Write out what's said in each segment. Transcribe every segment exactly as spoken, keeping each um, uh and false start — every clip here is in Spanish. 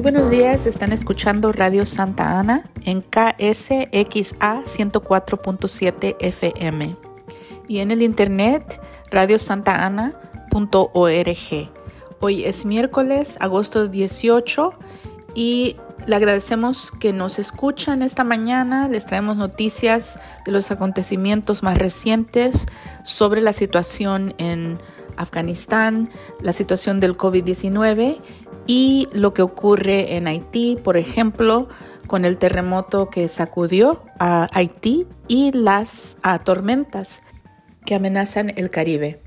buenos días, están escuchando Radio Santa Ana en K S X A ciento cuatro punto siete F M y en el internet radio santa ana punto org. Hoy es miércoles, agosto dieciocho, y le agradecemos que nos escuchan esta mañana. Les traemos noticias de los acontecimientos más recientes sobre la situación en Afganistán, la situación del COVID diecinueve y lo que ocurre en Haití, por ejemplo, con el terremoto que sacudió a Haití y las a, tormentas que amenazan el Caribe.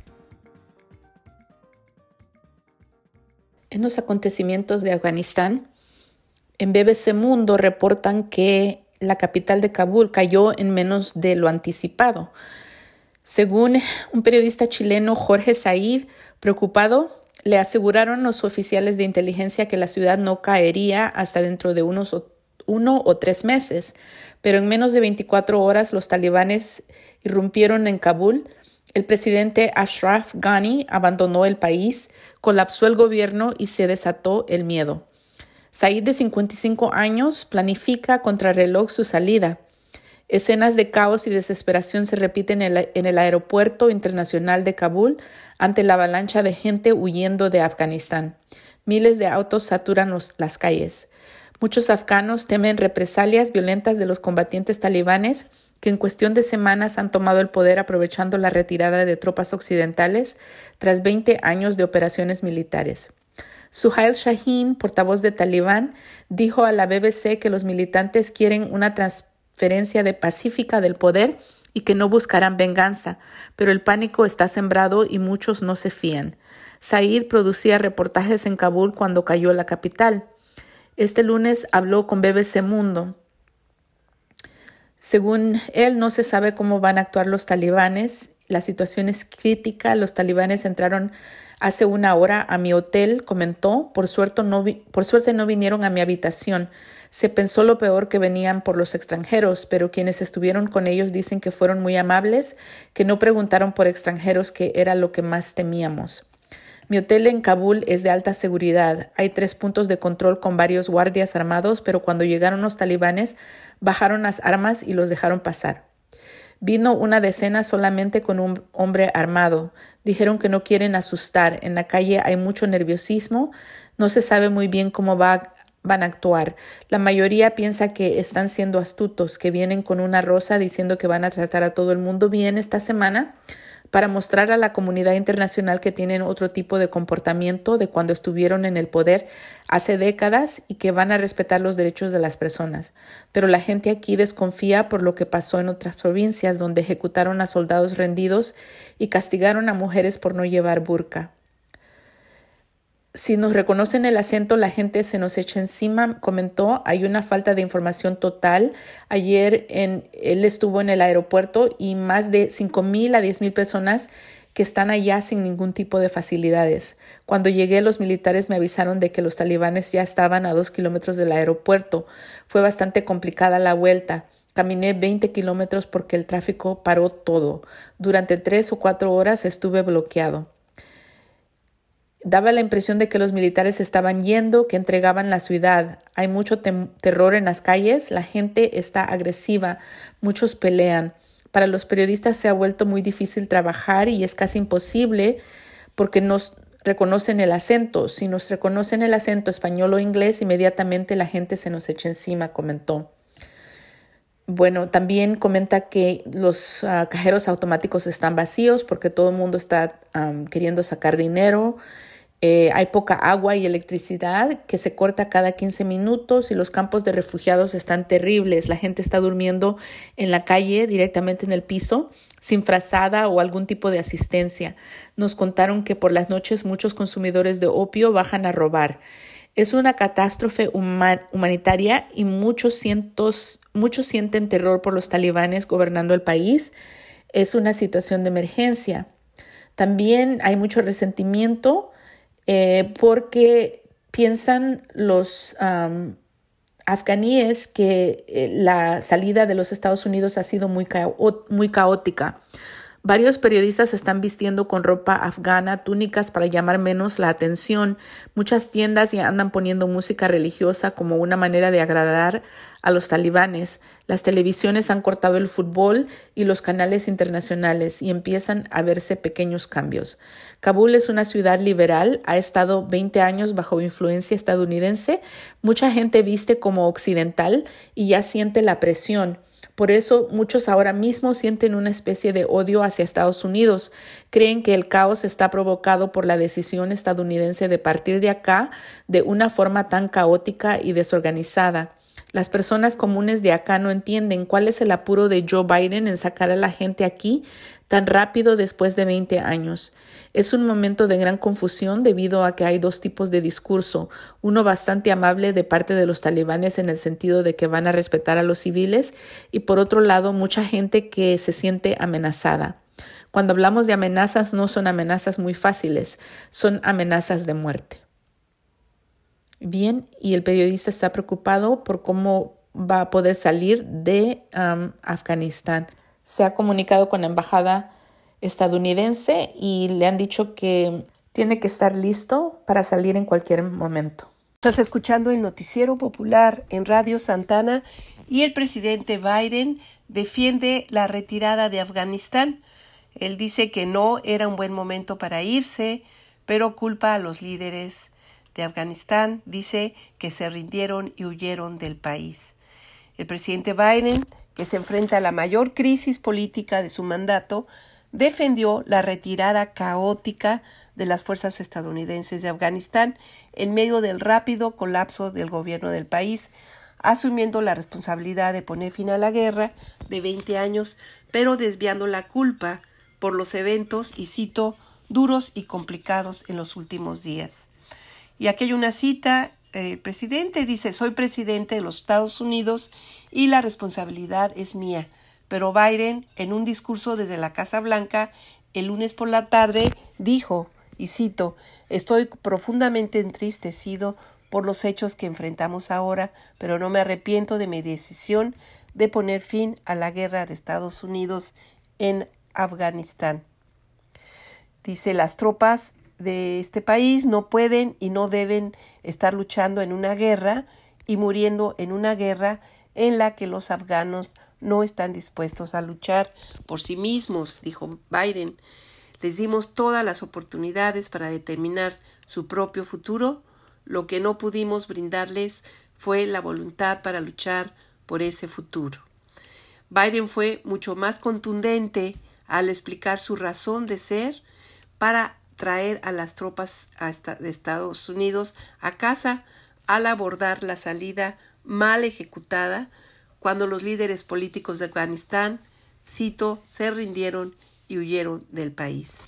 En los acontecimientos de Afganistán, en B B C Mundo reportan que la capital de Kabul cayó en menos de lo anticipado. Según un periodista chileno, Jorge Said, preocupado, le aseguraron los oficiales de inteligencia que la ciudad no caería hasta dentro de unos uno o tres meses, pero en menos de veinticuatro horas los talibanes irrumpieron en Kabul. El presidente Ashraf Ghani abandonó el país, colapsó el gobierno y se desató el miedo. Said, de cincuenta y cinco años, planifica a contrarreloj su salida. Escenas de caos y desesperación se repiten en el, en el aeropuerto internacional de Kabul ante la avalancha de gente huyendo de Afganistán. Miles de autos saturan los, las calles. Muchos afganos temen represalias violentas de los combatientes talibanes que en cuestión de semanas han tomado el poder aprovechando la retirada de tropas occidentales tras veinte años de operaciones militares. Suhail Shaheen, portavoz de Talibán, dijo a la B B C que los militantes quieren una transferencia de pacífica del poder y que no buscarán venganza, pero el pánico está sembrado y muchos no se fían. Said producía reportajes en Kabul cuando cayó la capital. Este lunes habló con B B C Mundo. Según él, no se sabe cómo van a actuar los talibanes. La situación es crítica. Los talibanes entraron hace una hora a mi hotel, comentó. Por suerte no, vi- por suerte no vinieron a mi habitación. Se pensó lo peor, que venían por los extranjeros, pero quienes estuvieron con ellos dicen que fueron muy amables, que no preguntaron por extranjeros, que era lo que más temíamos. Mi hotel en Kabul es de alta seguridad. Hay tres puntos de control con varios guardias armados, pero cuando llegaron los talibanes, bajaron las armas y los dejaron pasar. Vino una decena solamente con un hombre armado. Dijeron que no quieren asustar. En la calle hay mucho nerviosismo. No se sabe muy bien cómo va van a actuar. La mayoría piensa que están siendo astutos, que vienen con una rosa diciendo que van a tratar a todo el mundo bien esta semana para mostrar a la comunidad internacional que tienen otro tipo de comportamiento de cuando estuvieron en el poder hace décadas y que van a respetar los derechos de las personas. Pero la gente aquí desconfía por lo que pasó en otras provincias donde ejecutaron a soldados rendidos y castigaron a mujeres por no llevar burka. Si nos reconocen el acento, la gente se nos echa encima, comentó. Hay una falta de información total. Ayer en, él estuvo en el aeropuerto y más de cinco mil a diez mil personas que están allá sin ningún tipo de facilidades. Cuando llegué, los militares me avisaron de que los talibanes ya estaban a dos kilómetros del aeropuerto. Fue bastante complicada la vuelta. Caminé veinte kilómetros porque el tráfico paró todo. Durante tres o cuatro horas estuve bloqueado. Daba la impresión de que los militares estaban yendo, que entregaban la ciudad. Hay mucho tem- terror en las calles, la gente está agresiva, muchos pelean. Para los periodistas se ha vuelto muy difícil trabajar y es casi imposible porque nos reconocen el acento. Si nos reconocen el acento español o inglés, inmediatamente la gente se nos echa encima, comentó. Bueno, también comenta que los uh, cajeros automáticos están vacíos porque todo el mundo está um, queriendo sacar dinero. Eh, hay poca agua y electricidad que se corta cada quince minutos y los campos de refugiados están terribles. La gente está durmiendo en la calle, directamente en el piso, sin frazada o algún tipo de asistencia. Nos contaron que por las noches muchos consumidores de opio bajan a robar. Es una catástrofe human- humanitaria y muchos, cientos, muchos sienten terror por los talibanes gobernando el país. Es una situación de emergencia. También hay mucho resentimiento eh, porque piensan los um, afganíes que eh, la salida de los Estados Unidos ha sido muy, cao- muy caótica. Varios periodistas están vistiendo con ropa afgana, túnicas para llamar menos la atención. Muchas tiendas ya andan poniendo música religiosa como una manera de agradar a los talibanes. Las televisiones han cortado el fútbol y los canales internacionales y empiezan a verse pequeños cambios. Kabul es una ciudad liberal, ha estado veinte años bajo influencia estadounidense. Mucha gente viste como occidental y ya siente la presión. Por eso muchos ahora mismo sienten una especie de odio hacia Estados Unidos. Creen que el caos está provocado por la decisión estadounidense de partir de acá de una forma tan caótica y desorganizada. Las personas comunes de acá no entienden cuál es el apuro de Joe Biden en sacar a la gente aquí tan rápido después de veinte años. Es un momento de gran confusión debido a que hay dos tipos de discurso, uno bastante amable de parte de los talibanes en el sentido de que van a respetar a los civiles y por otro lado mucha gente que se siente amenazada. Cuando hablamos de amenazas no son amenazas muy fáciles, son amenazas de muerte. Bien, y el periodista está preocupado por cómo va a poder salir de um, Afganistán. Se ha comunicado con la embajada estadounidense y le han dicho que tiene que estar listo para salir en cualquier momento. Estás escuchando el Noticiero Popular en Radio Santana y el presidente Biden defiende la retirada de Afganistán. Él dice que no era un buen momento para irse, pero culpa a los líderes de Afganistán. Dice que se rindieron y huyeron del país. El presidente Biden, que se enfrenta a la mayor crisis política de su mandato, defendió la retirada caótica de las fuerzas estadounidenses de Afganistán en medio del rápido colapso del gobierno del país, asumiendo la responsabilidad de poner fin a la guerra de veinte años, pero desviando la culpa por los eventos, y cito, duros y complicados en los últimos días. Y aquí hay una cita, el eh, presidente dice, soy presidente de los Estados Unidos y la responsabilidad es mía. Pero Biden, en un discurso desde la Casa Blanca el lunes por la tarde, dijo, y cito, estoy profundamente entristecido por los hechos que enfrentamos ahora, pero no me arrepiento de mi decisión de poner fin a la guerra de Estados Unidos en Afganistán. Dice, las tropas de este país no pueden y no deben estar luchando en una guerra y muriendo en una guerra en la que los afganos no están dispuestos a luchar por sí mismos, dijo Biden. Les dimos todas las oportunidades para determinar su propio futuro. Lo que no pudimos brindarles fue la voluntad para luchar por ese futuro. Biden fue mucho más contundente al explicar su razón de ser para traer a las tropas de Estados Unidos a casa al abordar la salida mal ejecutada cuando los líderes políticos de Afganistán, cito, se rindieron y huyeron del país.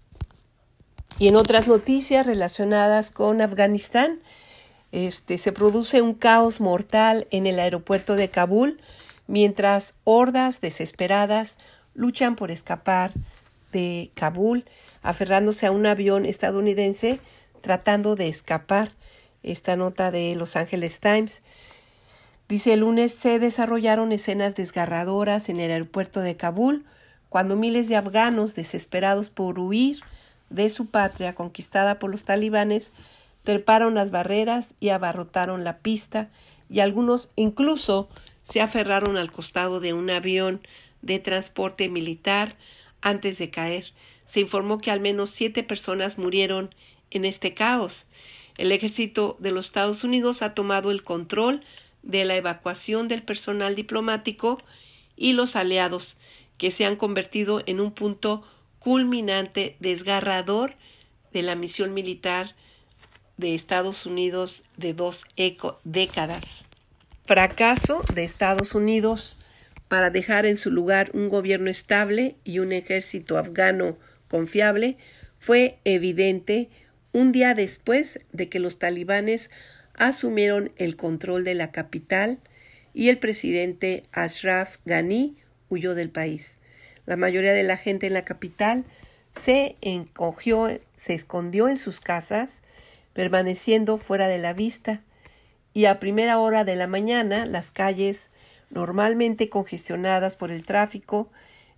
Y en otras noticias relacionadas con Afganistán, este, se produce un caos mortal en el aeropuerto de Kabul, mientras hordas desesperadas luchan por escapar de Kabul, aferrándose a un avión estadounidense tratando de escapar. Esta nota de Los Angeles Times dice, el lunes se desarrollaron escenas desgarradoras en el aeropuerto de Kabul, cuando miles de afganos desesperados por huir de su patria conquistada por los talibanes treparon las barreras y abarrotaron la pista, y algunos incluso se aferraron al costado de un avión de transporte militar antes de caer. Se informó que al menos siete personas murieron en este caos. El ejército de los Estados Unidos ha tomado el control de la evacuación del personal diplomático y los aliados, que se han convertido en un punto culminante desgarrador de la misión militar de Estados Unidos de dos eco- décadas. Fracaso de Estados Unidos para dejar en su lugar un gobierno estable y un ejército afgano confiable fue evidente un día después de que los talibanes asumieron el control de la capital y el presidente Ashraf Ghani huyó del país. La mayoría de la gente en la capital se encogió, se escondió en sus casas, permaneciendo fuera de la vista, y a primera hora de la mañana las calles, normalmente congestionadas por el tráfico,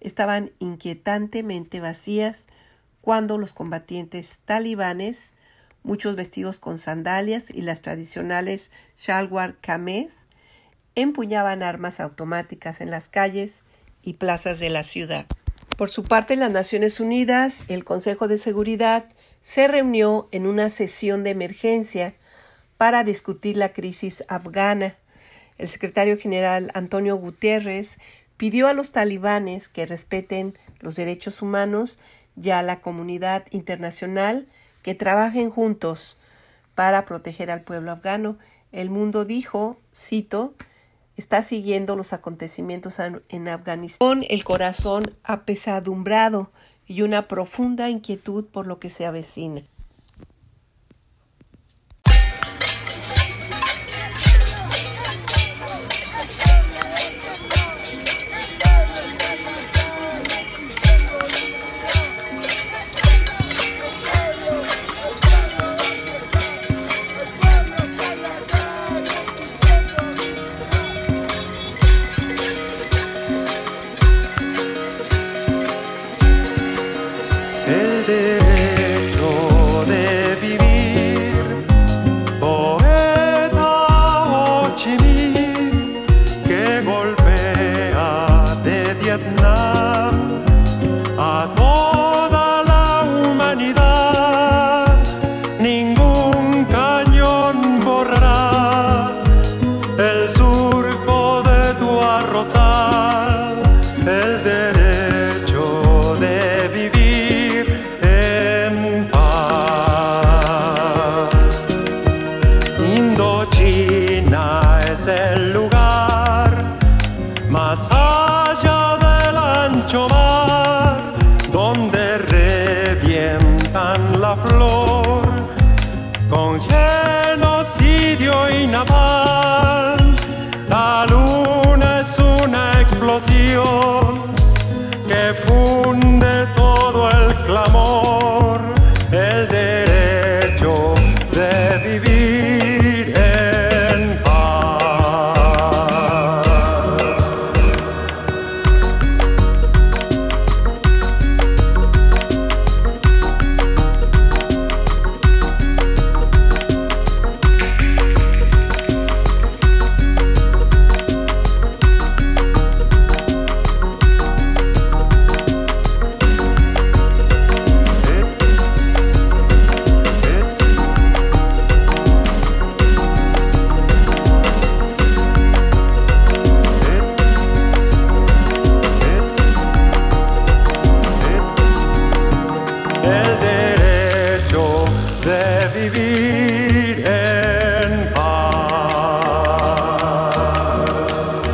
estaban inquietantemente vacías cuando los combatientes talibanes, muchos vestidos con sandalias y las tradicionales shalwar kameez, empuñaban armas automáticas en las calles y plazas de la ciudad. Por su parte, en las Naciones Unidas, el Consejo de Seguridad se reunió en una sesión de emergencia para discutir la crisis afgana. El secretario general Antonio Guterres pidió a los talibanes que respeten los derechos humanos y a la comunidad internacional que trabajen juntos para proteger al pueblo afgano. El mundo, dijo, cito, está siguiendo los acontecimientos en Afganistán con el corazón apesadumbrado y una profunda inquietud por lo que se avecina. El derecho de vivir, poeta Ho Chi Minh, que golpea de Vietnam a toda la humanidad. Ningún cañón borrará el surco de tu arrozal. El derecho de vivir en paz. Indochina es el lugar más allá del ancho mar, donde revientan la flor con genocidio y napalm. La luna es una explosión que funde todo el clamor, el derecho de vivir en paz. El derecho de vivir en paz.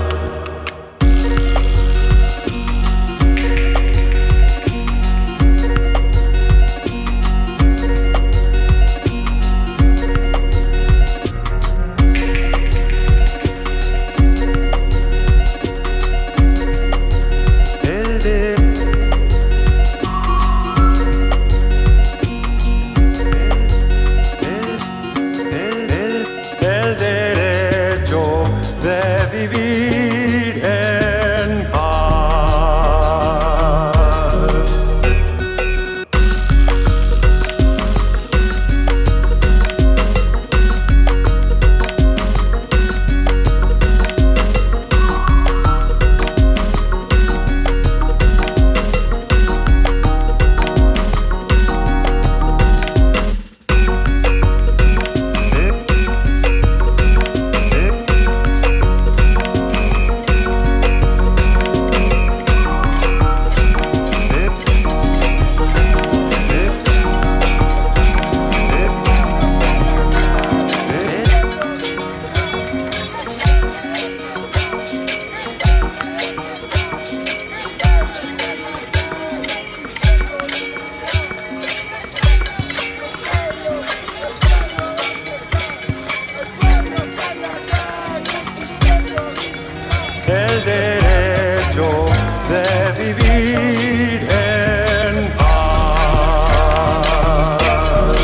El de El derecho de vivir en paz. El derecho de vivir en paz.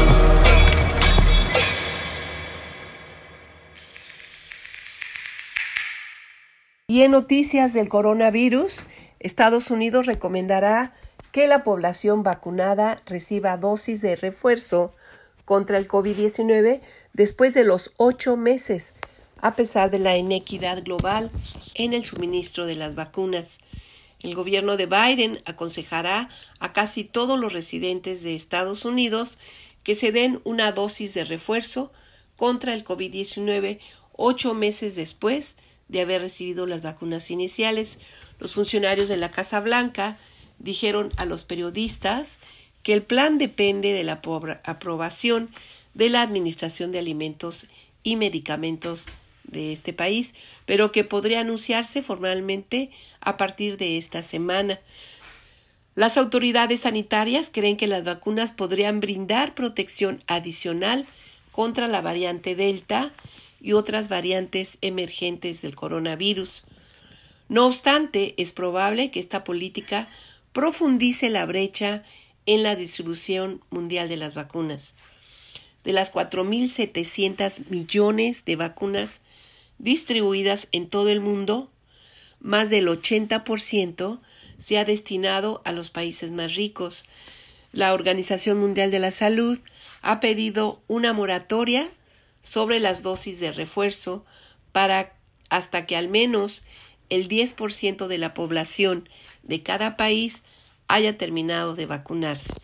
Y en noticias del coronavirus, Estados Unidos recomendará que la población vacunada reciba dosis de refuerzo contra el COVID diecinueve después de los ocho meses, a pesar de la inequidad global en el suministro de las vacunas. El gobierno de Biden aconsejará a casi todos los residentes de Estados Unidos que se den una dosis de refuerzo contra el COVID diecinueve ocho meses después de haber recibido las vacunas iniciales. Los funcionarios de la Casa Blanca dijeron a los periodistas que el plan depende de la aprobación de la Administración de Alimentos y Medicamentos de este país, pero que podría anunciarse formalmente a partir de esta semana. Las autoridades sanitarias creen que las vacunas podrían brindar protección adicional contra la variante Delta y otras variantes emergentes del coronavirus. No obstante, es probable que esta política profundice la brecha en la distribución mundial de las vacunas. De las cuatro mil setecientos millones de vacunas distribuidas en todo el mundo, más del ochenta por ciento se ha destinado a los países más ricos. La Organización Mundial de la Salud ha pedido una moratoria sobre las dosis de refuerzo para hasta que al menos el diez por ciento de la población de cada país haya terminado de vacunarse.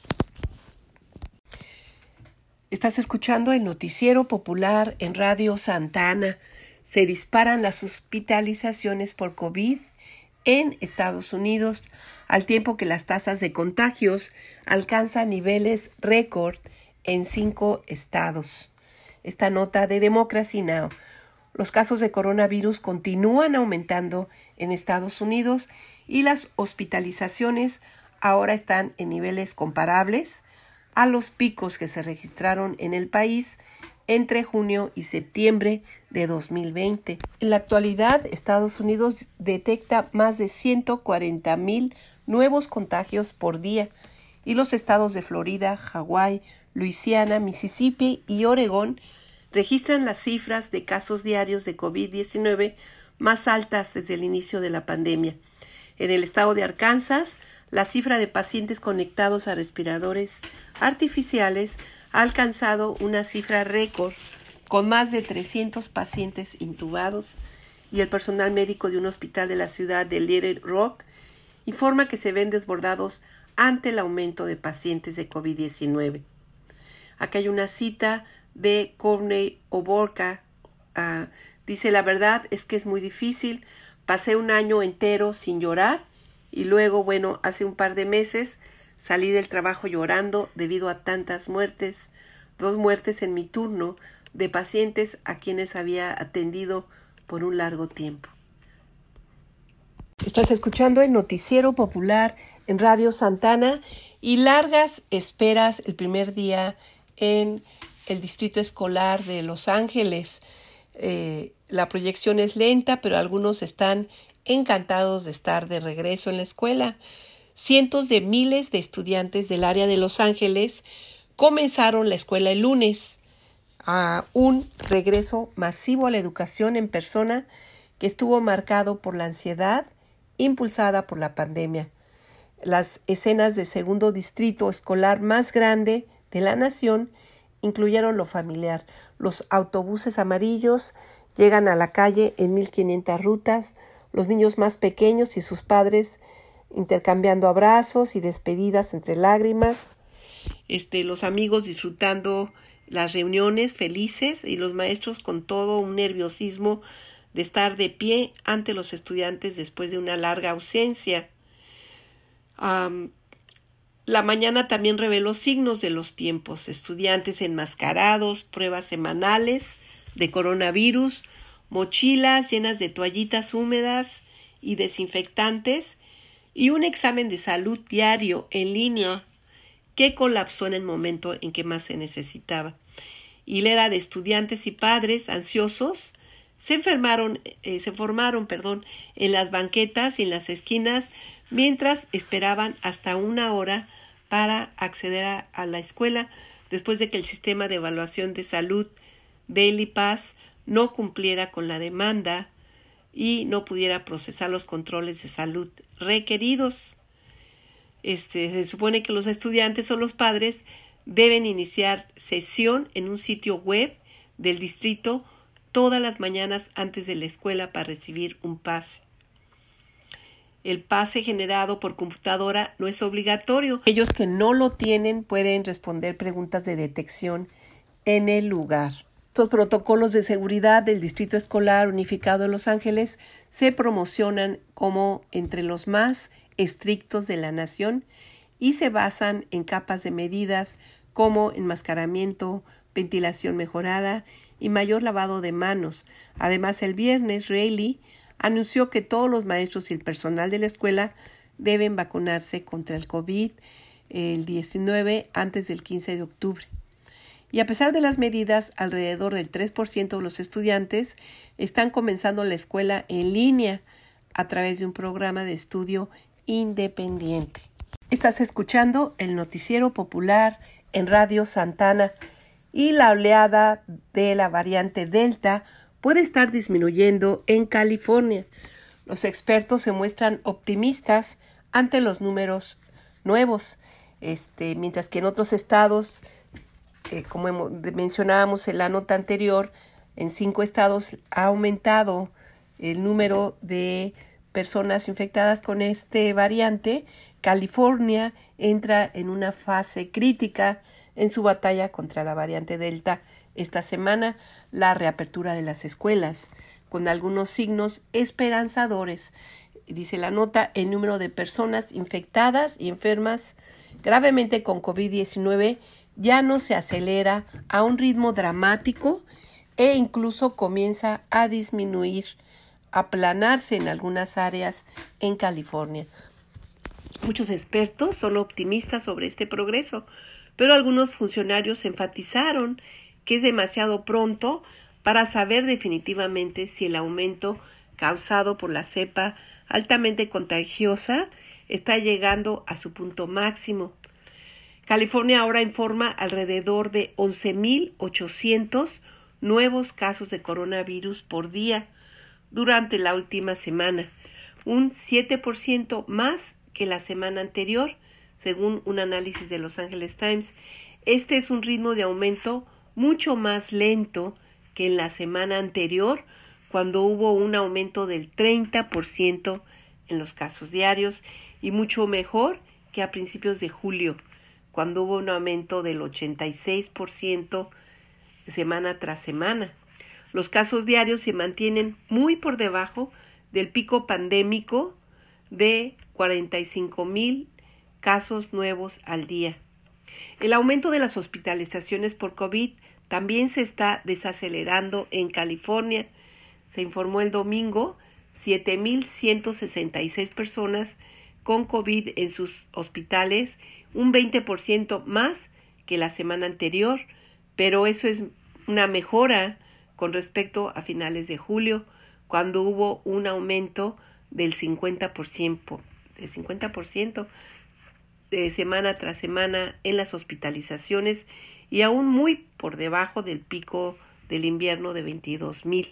Estás escuchando el noticiero popular en Radio Santa Ana. Se disparan las hospitalizaciones por COVID en Estados Unidos, al tiempo que las tasas de contagios alcanzan niveles récord en cinco estados. Esta nota de Democracy Now! Los casos de coronavirus continúan aumentando en Estados Unidos y las hospitalizaciones ahora están en niveles comparables a los picos que se registraron en el país entre junio y septiembre de dos mil veinte. En la actualidad, Estados Unidos detecta más de ciento cuarenta mil nuevos contagios por día y los estados de Florida, Hawái, Luisiana, Mississippi y Oregón registran las cifras de casos diarios de COVID diecinueve más altas desde el inicio de la pandemia. En el estado de Arkansas, la cifra de pacientes conectados a respiradores artificiales ha alcanzado una cifra récord con más de trescientos pacientes intubados, y el personal médico de un hospital de la ciudad de Little Rock informa que se ven desbordados ante el aumento de pacientes de COVID diecinueve. Acá hay una cita de Courtney O'Borka. Uh, dice, la verdad es que es muy difícil. Pasé un año entero sin llorar y luego, bueno, hace un par de meses salí del trabajo llorando debido a tantas muertes, dos muertes en mi turno de pacientes a quienes había atendido por un largo tiempo. Estás escuchando el noticiero popular en Radio Santa Ana y largas esperas el primer día en el distrito escolar de Los Ángeles. Eh, la proyección es lenta, pero algunos están encantados de estar de regreso en la escuela. Cientos de miles de estudiantes del área de Los Ángeles comenzaron la escuela el lunes, a un regreso masivo a la educación en persona que estuvo marcado por la ansiedad impulsada por la pandemia. Las escenas del segundo distrito escolar más grande de la nación incluyeron lo familiar. Los autobuses amarillos llegan a la calle en mil quinientas rutas, los niños más pequeños y sus padres intercambiando abrazos y despedidas entre lágrimas, este, los amigos disfrutando las reuniones felices y los maestros con todo un nerviosismo de estar de pie ante los estudiantes después de una larga ausencia. Um, la mañana también reveló signos de los tiempos: estudiantes enmascarados, pruebas semanales de coronavirus, mochilas llenas de toallitas húmedas y desinfectantes y un examen de salud diario en línea que colapsó en el momento en que más se necesitaba. Hilera de estudiantes y padres ansiosos se enfermaron, eh, se formaron, perdón, en las banquetas y en las esquinas mientras esperaban hasta una hora para acceder a, a la escuela después de que el sistema de evaluación de salud Daily Pass no cumpliera con la demanda y no pudiera procesar los controles de salud requeridos. Este, se supone que los estudiantes o los padres deben iniciar sesión en un sitio web del distrito todas las mañanas antes de la escuela para recibir un pase. El pase generado por computadora no es obligatorio. Aquellos que no lo tienen pueden responder preguntas de detección en el lugar. Estos protocolos de seguridad del Distrito Escolar Unificado de Los Ángeles se promocionan como entre los más estrictos de la nación y se basan en capas de medidas como enmascaramiento, ventilación mejorada y mayor lavado de manos. Además, el viernes, Reilly anunció que todos los maestros y el personal de la escuela deben vacunarse contra el COVID diecinueve antes del quince de octubre. Y a pesar de las medidas, alrededor del tres por ciento de los estudiantes están comenzando la escuela en línea a través de un programa de estudio independiente. Estás escuchando el noticiero popular en Radio Santana y la oleada de la variante Delta puede estar disminuyendo en California. Los expertos se muestran optimistas ante los números nuevos, este, mientras que en otros estados, eh, como hemos, mencionábamos en la nota anterior, en cinco estados ha aumentado el número de personas infectadas con este variante. California entra en una fase crítica en su batalla contra la variante Delta. Esta semana, la reapertura de las escuelas, con algunos signos esperanzadores. Dice la nota, el número de personas infectadas y enfermas gravemente con COVID diecinueve ya no se acelera a un ritmo dramático e incluso comienza a disminuir, a aplanarse en algunas áreas en California. Muchos expertos son optimistas sobre este progreso, pero algunos funcionarios enfatizaron que es demasiado pronto para saber definitivamente si el aumento causado por la cepa altamente contagiosa está llegando a su punto máximo. California ahora informa alrededor de once mil ochocientos nuevos casos de coronavirus por día durante la última semana, un siete por ciento más que la semana anterior, según un análisis de Los Angeles Times. Este es un ritmo de aumento mucho más lento que en la semana anterior, cuando hubo un aumento del treinta por ciento en los casos diarios, y mucho mejor que a principios de julio, cuando hubo un aumento del ochenta y seis por ciento semana tras semana. Los casos diarios se mantienen muy por debajo del pico pandémico de cuarenta y cinco mil casos nuevos al día. El aumento de las hospitalizaciones por COVID también se está desacelerando en California. Se informó el domingo siete mil ciento sesenta y seis personas con COVID en sus hospitales, un veinte por ciento más que la semana anterior, pero eso es una mejora con respecto a finales de julio, cuando hubo un aumento del cincuenta por ciento, del cincuenta por ciento de semana tras semana en las hospitalizaciones, y aún muy por debajo del pico del invierno de veintidós mil.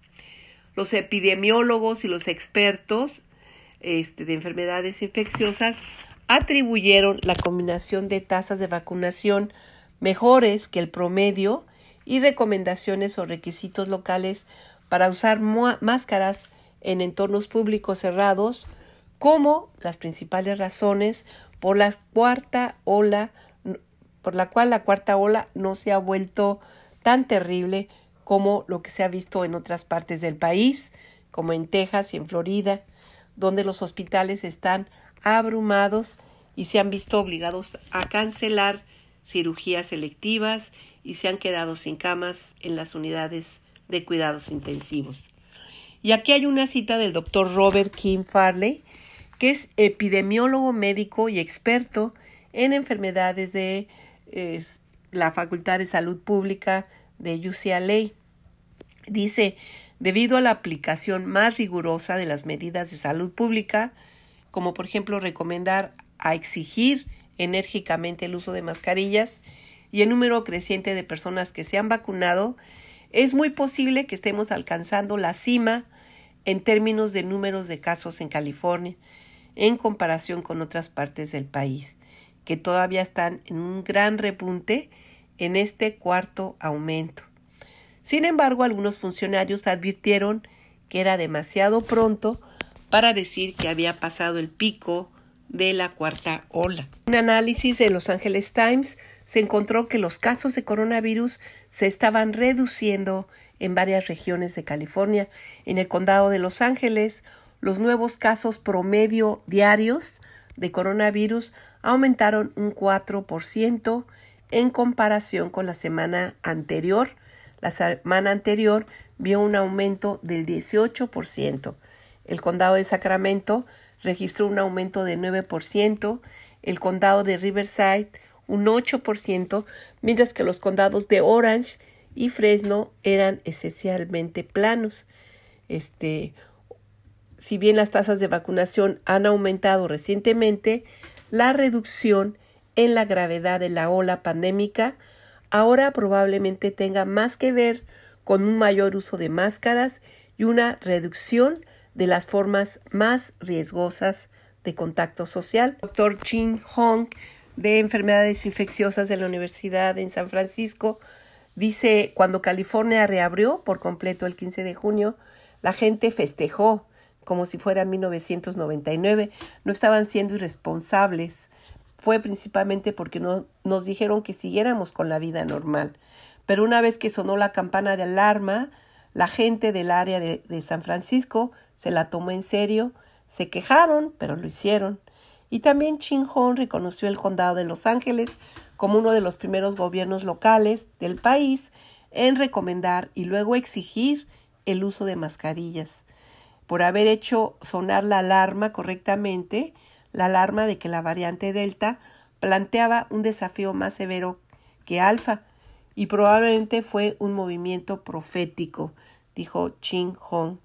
Los epidemiólogos y los expertos este, de enfermedades infecciosas atribuyeron la combinación de tasas de vacunación mejores que el promedio y recomendaciones o requisitos locales para usar máscaras en entornos públicos cerrados como las principales razones por la cuarta ola, por la cual la cuarta ola no se ha vuelto tan terrible como lo que se ha visto en otras partes del país, como en Texas y en Florida, donde los hospitales están abrumados y se han visto obligados a cancelar cirugías selectivas y se han quedado sin camas en las unidades de cuidados intensivos. Y aquí hay una cita del doctor Robert Kim Farley, que es epidemiólogo médico y experto en enfermedades de eh, la Facultad de Salud Pública de U C L A. Dice, debido a la aplicación más rigurosa de las medidas de salud pública, como por ejemplo recomendar a exigir enérgicamente el uso de mascarillas y el número creciente de personas que se han vacunado, es muy posible que estemos alcanzando la cima en términos de números de casos en California en comparación con otras partes del país, que todavía están en un gran repunte en este cuarto aumento. Sin embargo, algunos funcionarios advirtieron que era demasiado pronto para decir que había pasado el pico de la cuarta ola. Un análisis de Los Angeles Times se encontró que los casos de coronavirus se estaban reduciendo en varias regiones de California. En el condado de Los Ángeles, los nuevos casos promedio diarios de coronavirus aumentaron un cuatro por ciento en comparación con la semana anterior. La semana anterior vio un aumento del dieciocho por ciento. El condado de Sacramento registró un aumento de nueve por ciento, el condado de Riverside un ocho por ciento, mientras que los condados de Orange y Fresno eran esencialmente planos. Este, si bien las tasas de vacunación han aumentado recientemente, la reducción en la gravedad de la ola pandémica ahora probablemente tenga más que ver con un mayor uso de máscaras y una reducción de las formas más riesgosas de contacto social. El doctor Chin Hong, de Enfermedades Infecciosas de la Universidad en San Francisco, dice: cuando California reabrió por completo el quince de junio, la gente festejó como si fuera mil novecientos noventa y nueve. No estaban siendo irresponsables. Fue principalmente porque no, nos dijeron que siguiéramos con la vida normal. Pero una vez que sonó la campana de alarma, la gente del área de, de San Francisco se la tomó en serio, se quejaron, pero lo hicieron. Y también Chin Hong reconoció el condado de Los Ángeles como uno de los primeros gobiernos locales del país en recomendar y luego exigir el uso de mascarillas, por haber hecho sonar la alarma correctamente, la alarma de que la variante Delta planteaba un desafío más severo que Alfa, y probablemente fue un movimiento profético, dijo Chin Hong.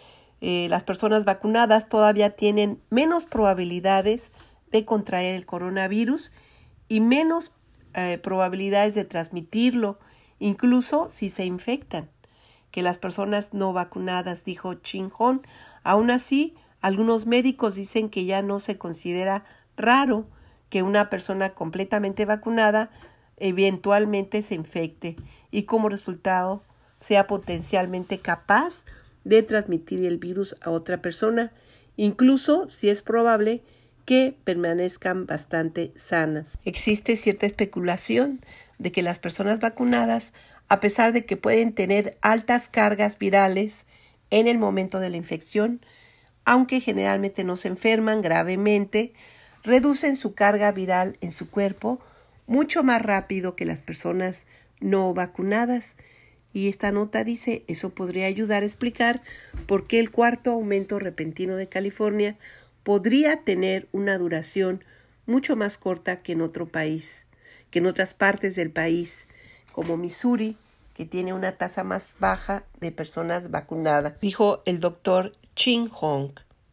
Eh, las personas vacunadas todavía tienen menos probabilidades de contraer el coronavirus y menos eh, probabilidades de transmitirlo, incluso si se infectan, que las personas no vacunadas, dijo Chin Hong. Aún así, algunos médicos dicen que ya no se considera raro que una persona completamente vacunada eventualmente se infecte y como resultado sea potencialmente capaz de transmitir el virus a otra persona, incluso si es probable que permanezcan bastante sanas. Existe cierta especulación de que las personas vacunadas, a pesar de que pueden tener altas cargas virales en el momento de la infección, aunque generalmente no se enferman gravemente, reducen su carga viral en su cuerpo mucho más rápido que las personas no vacunadas. Y esta nota dice, eso podría ayudar a explicar por qué el cuarto aumento repentino de California podría tener una duración mucho más corta que en otro país, que en otras partes del país, como Missouri, que tiene una tasa más baja de personas vacunadas, dijo el doctor Chin Hong.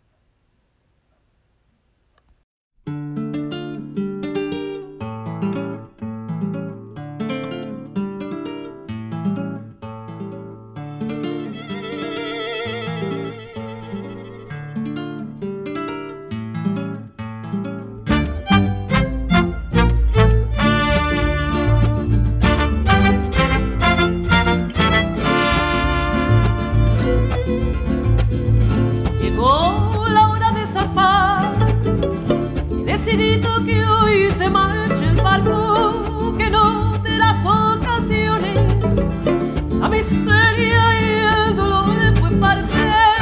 Que hoy se marche el barco que no de las ocasiones, la miseria y el dolor fue parte.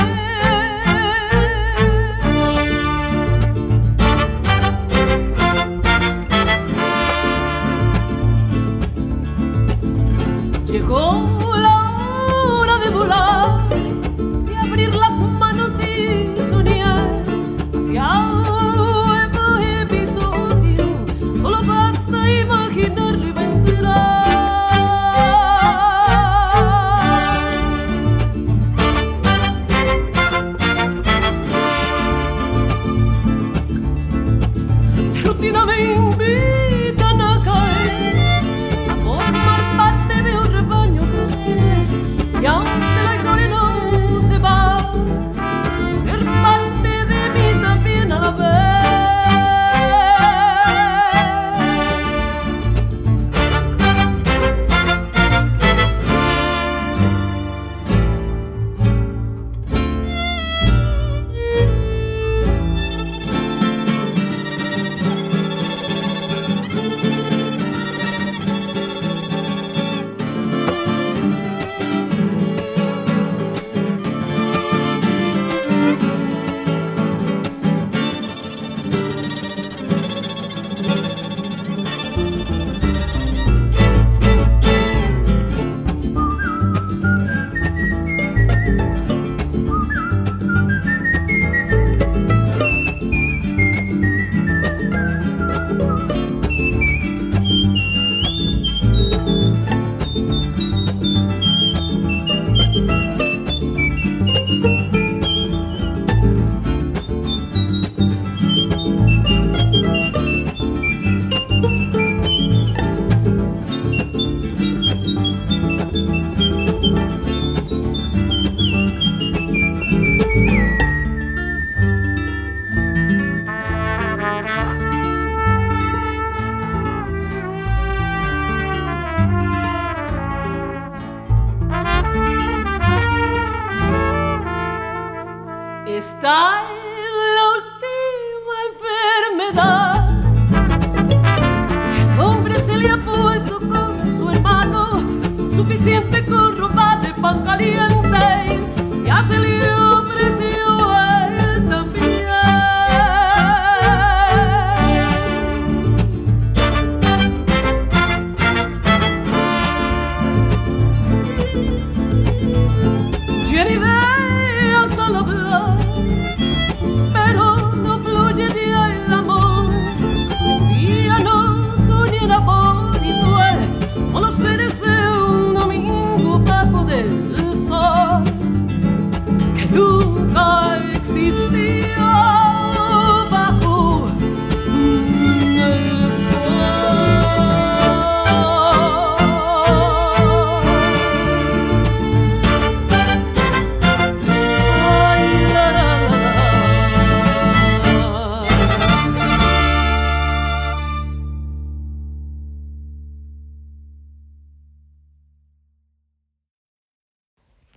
Llegó la hora de volar, de abrir las manos y soñar hacia imaginarle vendrá. Rutina me invitan a caer, a formar parte de un rebaño que y aunque la gloria no se va,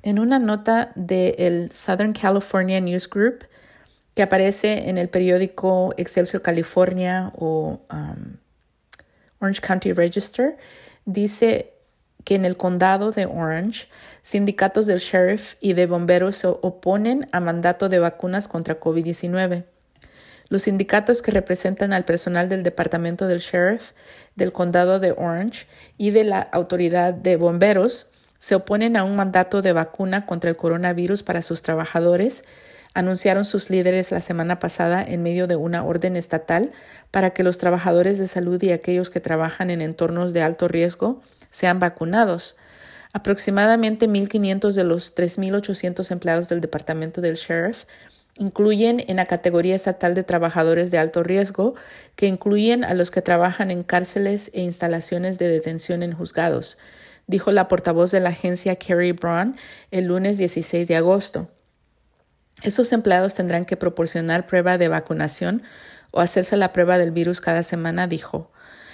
En una nota del Southern California News Group que aparece en el periódico Excelsior California o um, Orange County Register, dice que en el condado de Orange, sindicatos del sheriff y de bomberos se oponen a mandato de vacunas contra COVID diecinueve. Los sindicatos que representan al personal del departamento del sheriff, del condado de Orange y de la autoridad de bomberos se oponen a un mandato de vacuna contra el coronavirus para sus trabajadores, anunciaron sus líderes la semana pasada en medio de una orden estatal para que los trabajadores de salud y aquellos que trabajan en entornos de alto riesgo sean vacunados. Aproximadamente mil quinientos de los tres mil ochocientos empleados del departamento del sheriff incluyen en la categoría estatal de trabajadores de alto riesgo, que incluyen a los que trabajan en cárceles e instalaciones de detención en juzgados, dijo la portavoz de la agencia Carrie Braun el lunes dieciséis de agosto. Esos empleados tendrán que proporcionar prueba de vacunación o hacerse la prueba del virus cada semana, dijo.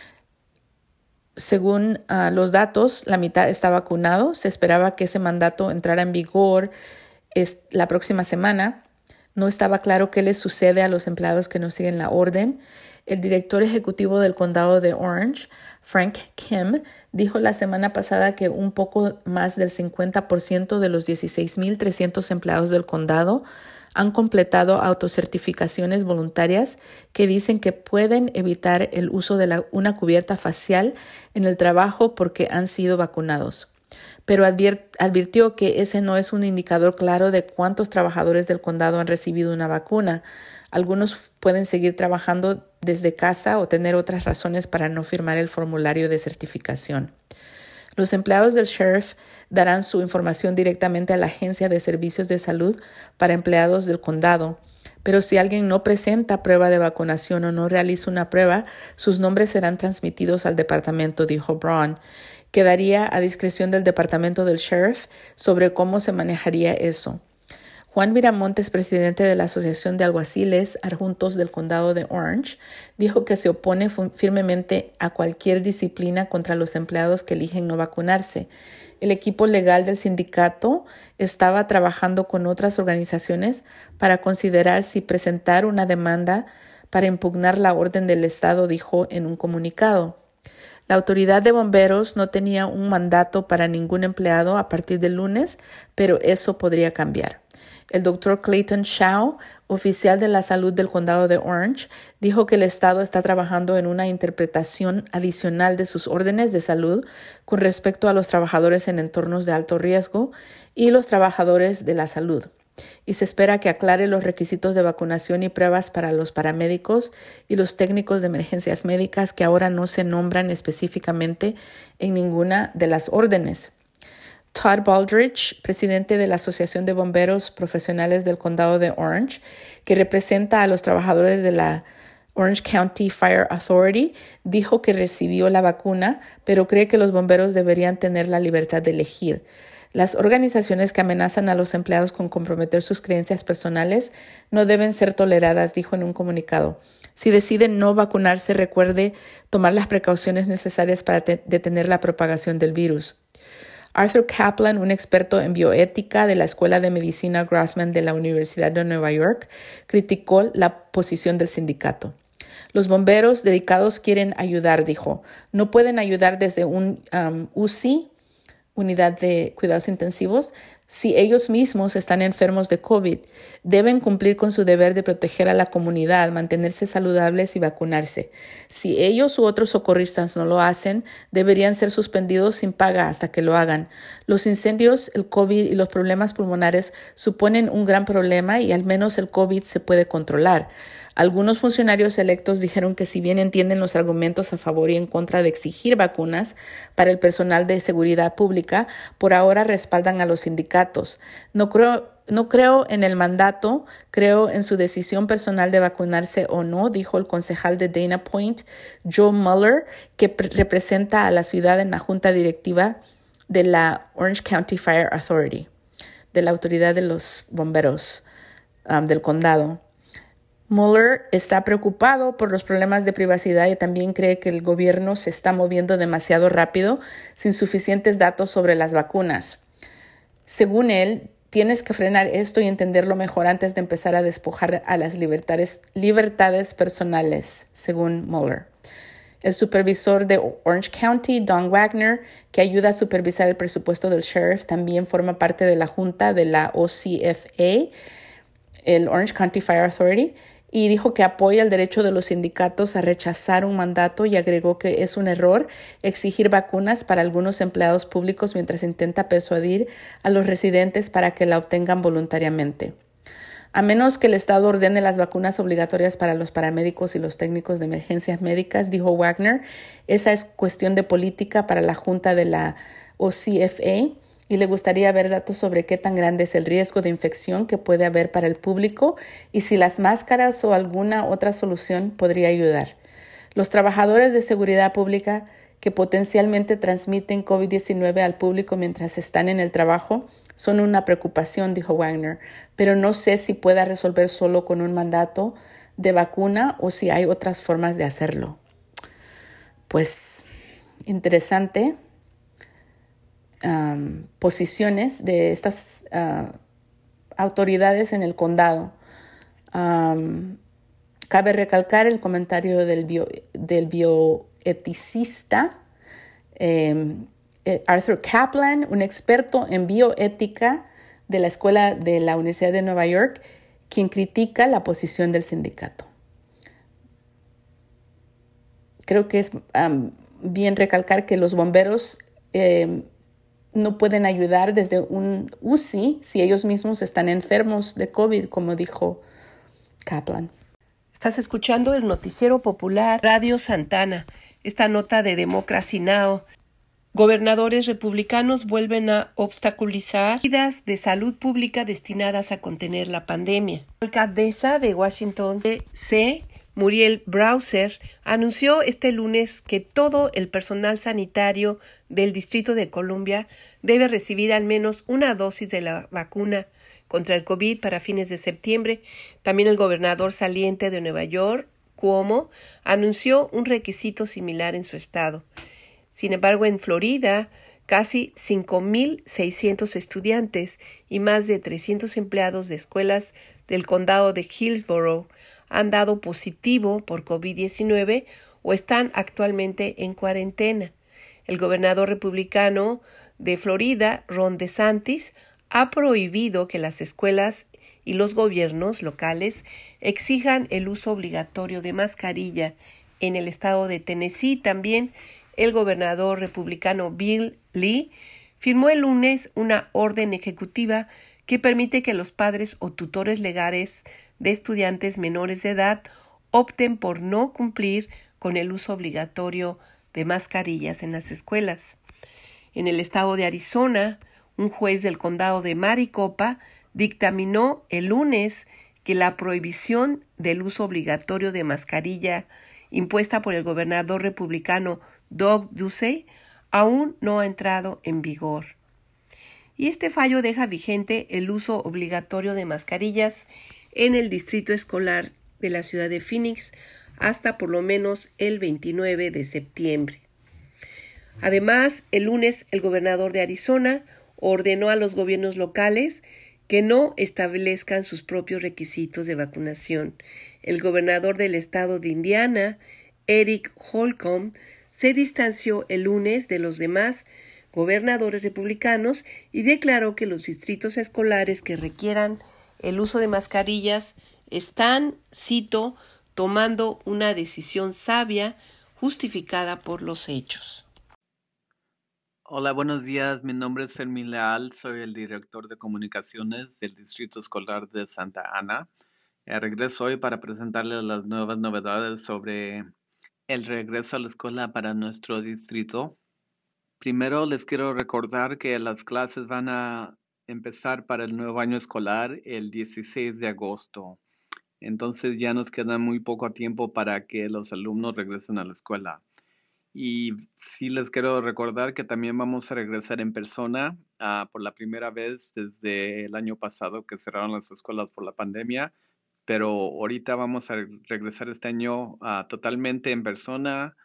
Según uh, los datos, la mitad está vacunado. Se esperaba que ese mandato entrara en vigor es, la próxima semana. No estaba claro qué les sucede a los empleados que no siguen la orden. El director ejecutivo del condado de Orange, Frank Kim, dijo la semana pasada que un poco más del cincuenta por ciento de los dieciséis mil trescientos empleados del condado han completado autocertificaciones voluntarias que dicen que pueden evitar el uso de la, una cubierta facial en el trabajo porque han sido vacunados. Pero advier, advirtió que ese no es un indicador claro de cuántos trabajadores del condado han recibido una vacuna. Algunos pueden seguir trabajando desde casa o tener otras razones para no firmar el formulario de certificación. Los empleados del sheriff darán su información directamente a la Agencia de Servicios de Salud para empleados del condado, pero si alguien no presenta prueba de vacunación o no realiza una prueba, sus nombres serán transmitidos al departamento, dijo Braun. Quedaría a discreción del departamento del sheriff sobre cómo se manejaría eso. Juan Miramontes, presidente de la Asociación de Alguaciles Adjuntos del Condado de Orange, dijo que se opone firmemente a cualquier disciplina contra los empleados que eligen no vacunarse. El equipo legal del sindicato estaba trabajando con otras organizaciones para considerar si presentar una demanda para impugnar la orden del Estado, dijo en un comunicado. La autoridad de bomberos no tenía un mandato para ningún empleado a partir del lunes, pero eso podría cambiar. El doctor Clayton Shaw, oficial de la salud del condado de Orange, dijo que el estado está trabajando en una interpretación adicional de sus órdenes de salud con respecto a los trabajadores en entornos de alto riesgo y los trabajadores de la salud. Y se espera que aclare los requisitos de vacunación y pruebas para los paramédicos y los técnicos de emergencias médicas que ahora no se nombran específicamente en ninguna de las órdenes. Todd Baldridge, presidente de la Asociación de Bomberos Profesionales del Condado de Orange, que representa a los trabajadores de la Orange County Fire Authority, dijo que recibió la vacuna, pero cree que los bomberos deberían tener la libertad de elegir. Las organizaciones que amenazan a los empleados con comprometer sus creencias personales no deben ser toleradas, dijo en un comunicado. Si deciden no vacunarse, recuerde tomar las precauciones necesarias para te- detener la propagación del virus. Arthur Kaplan, un experto en bioética de la Escuela de Medicina Grossman de la Universidad de Nueva York, criticó la posición del sindicato. Los bomberos dedicados quieren ayudar, dijo. No pueden ayudar desde un um, U C I, unidad de cuidados intensivos, si ellos mismos están enfermos de COVID. Deben cumplir con su deber de proteger a la comunidad, mantenerse saludables y vacunarse. Si ellos u otros socorristas no lo hacen, deberían ser suspendidos sin paga hasta que lo hagan. Los incendios, el COVID y los problemas pulmonares suponen un gran problema y al menos el COVID se puede controlar. Algunos funcionarios electos dijeron que si bien entienden los argumentos a favor y en contra de exigir vacunas para el personal de seguridad pública, por ahora respaldan a los sindicatos. No creo, no creo en el mandato, creo en su decisión personal de vacunarse o no, dijo el concejal de Dana Point, Joe Mueller, que pre- representa a la ciudad en la junta directiva de la Orange County Fire Authority, de la autoridad de los bomberos um, del condado. Mueller está preocupado por los problemas de privacidad y también cree que el gobierno se está moviendo demasiado rápido sin suficientes datos sobre las vacunas. Según él, tienes que frenar esto y entenderlo mejor antes de empezar a despojar a las libertades, libertades personales, según Mueller. El supervisor de Orange County, Don Wagner, que ayuda a supervisar el presupuesto del sheriff, también forma parte de la junta de la O C F A, el Orange County Fire Authority, y dijo que apoya el derecho de los sindicatos a rechazar un mandato y agregó que es un error exigir vacunas para algunos empleados públicos mientras intenta persuadir a los residentes para que la obtengan voluntariamente. A menos que el Estado ordene las vacunas obligatorias para los paramédicos y los técnicos de emergencias médicas, dijo Wagner, esa es cuestión de política para la junta de la O C F A y le gustaría ver datos sobre qué tan grande es el riesgo de infección que puede haber para el público y si las máscaras o alguna otra solución podría ayudar. Los trabajadores de seguridad pública que potencialmente transmiten COVID diecinueve al público mientras están en el trabajo son una preocupación, dijo Wagner, pero no sé si pueda resolver solo con un mandato de vacuna o si hay otras formas de hacerlo. Pues, interesante. Um, posiciones de estas uh, autoridades en el condado. Um, cabe recalcar el comentario del, bio, del bioeticista eh, Arthur Kaplan, un experto en bioética de la Escuela de la Universidad de Nueva York, quien critica la posición del sindicato. Creo que es um, bien recalcar que los bomberos eh, no pueden ayudar desde un U C I si ellos mismos están enfermos de COVID, como dijo Kaplan. Estás escuchando el noticiero popular Radio Santana. Esta nota de Democracy Now! Gobernadores republicanos vuelven a obstaculizar medidas de salud pública destinadas a contener la pandemia. La alcaldesa de Washington, D C, Muriel Bowser, anunció este lunes que todo el personal sanitario del Distrito de Columbia debe recibir al menos una dosis de la vacuna contra el COVID para fines de septiembre. También el gobernador saliente de Nueva York, Cuomo, anunció un requisito similar en su estado. Sin embargo, en Florida, casi cinco mil seiscientos estudiantes y más de trescientos empleados de escuelas del condado de Hillsborough han dado positivo por COVID diecinueve o están actualmente en cuarentena. El gobernador republicano de Florida, Ron DeSantis, ha prohibido que las escuelas y los gobiernos locales exijan el uso obligatorio de mascarilla. En el estado de Tennessee también el gobernador republicano Bill Lee firmó el lunes una orden ejecutiva que permite que los padres o tutores legales de estudiantes menores de edad opten por no cumplir con el uso obligatorio de mascarillas en las escuelas. En el estado de Arizona, un juez del condado de Maricopa dictaminó el lunes que la prohibición del uso obligatorio de mascarilla impuesta por el gobernador republicano Doug Ducey aún no ha entrado en vigor. Y este fallo deja vigente el uso obligatorio de mascarillas en el distrito escolar de la ciudad de Phoenix hasta por lo menos el veintinueve de septiembre. Además, el lunes el gobernador de Arizona ordenó a los gobiernos locales que no establezcan sus propios requisitos de vacunación. El gobernador del estado de Indiana, Eric Holcomb, se distanció el lunes de los demás gobernadores republicanos y declaró que los distritos escolares que requieran el uso de mascarillas están, cito, tomando una decisión sabia justificada por los hechos. Hola, buenos días. Mi nombre es Fermín Leal. Soy el director de comunicaciones del Distrito Escolar de Santa Ana. Eh, regreso hoy para presentarles las nuevas novedades sobre el regreso a la escuela para nuestro distrito. Primero les quiero recordar que las clases van a empezar para el nuevo año escolar el dieciséis de agosto. Entonces ya nos queda muy poco tiempo para que los alumnos regresen a la escuela. Y sí les quiero recordar que también vamos a regresar en persona uh, por la primera vez desde el año pasado que cerraron las escuelas por la pandemia. Pero ahorita vamos a regresar este año uh, totalmente en persona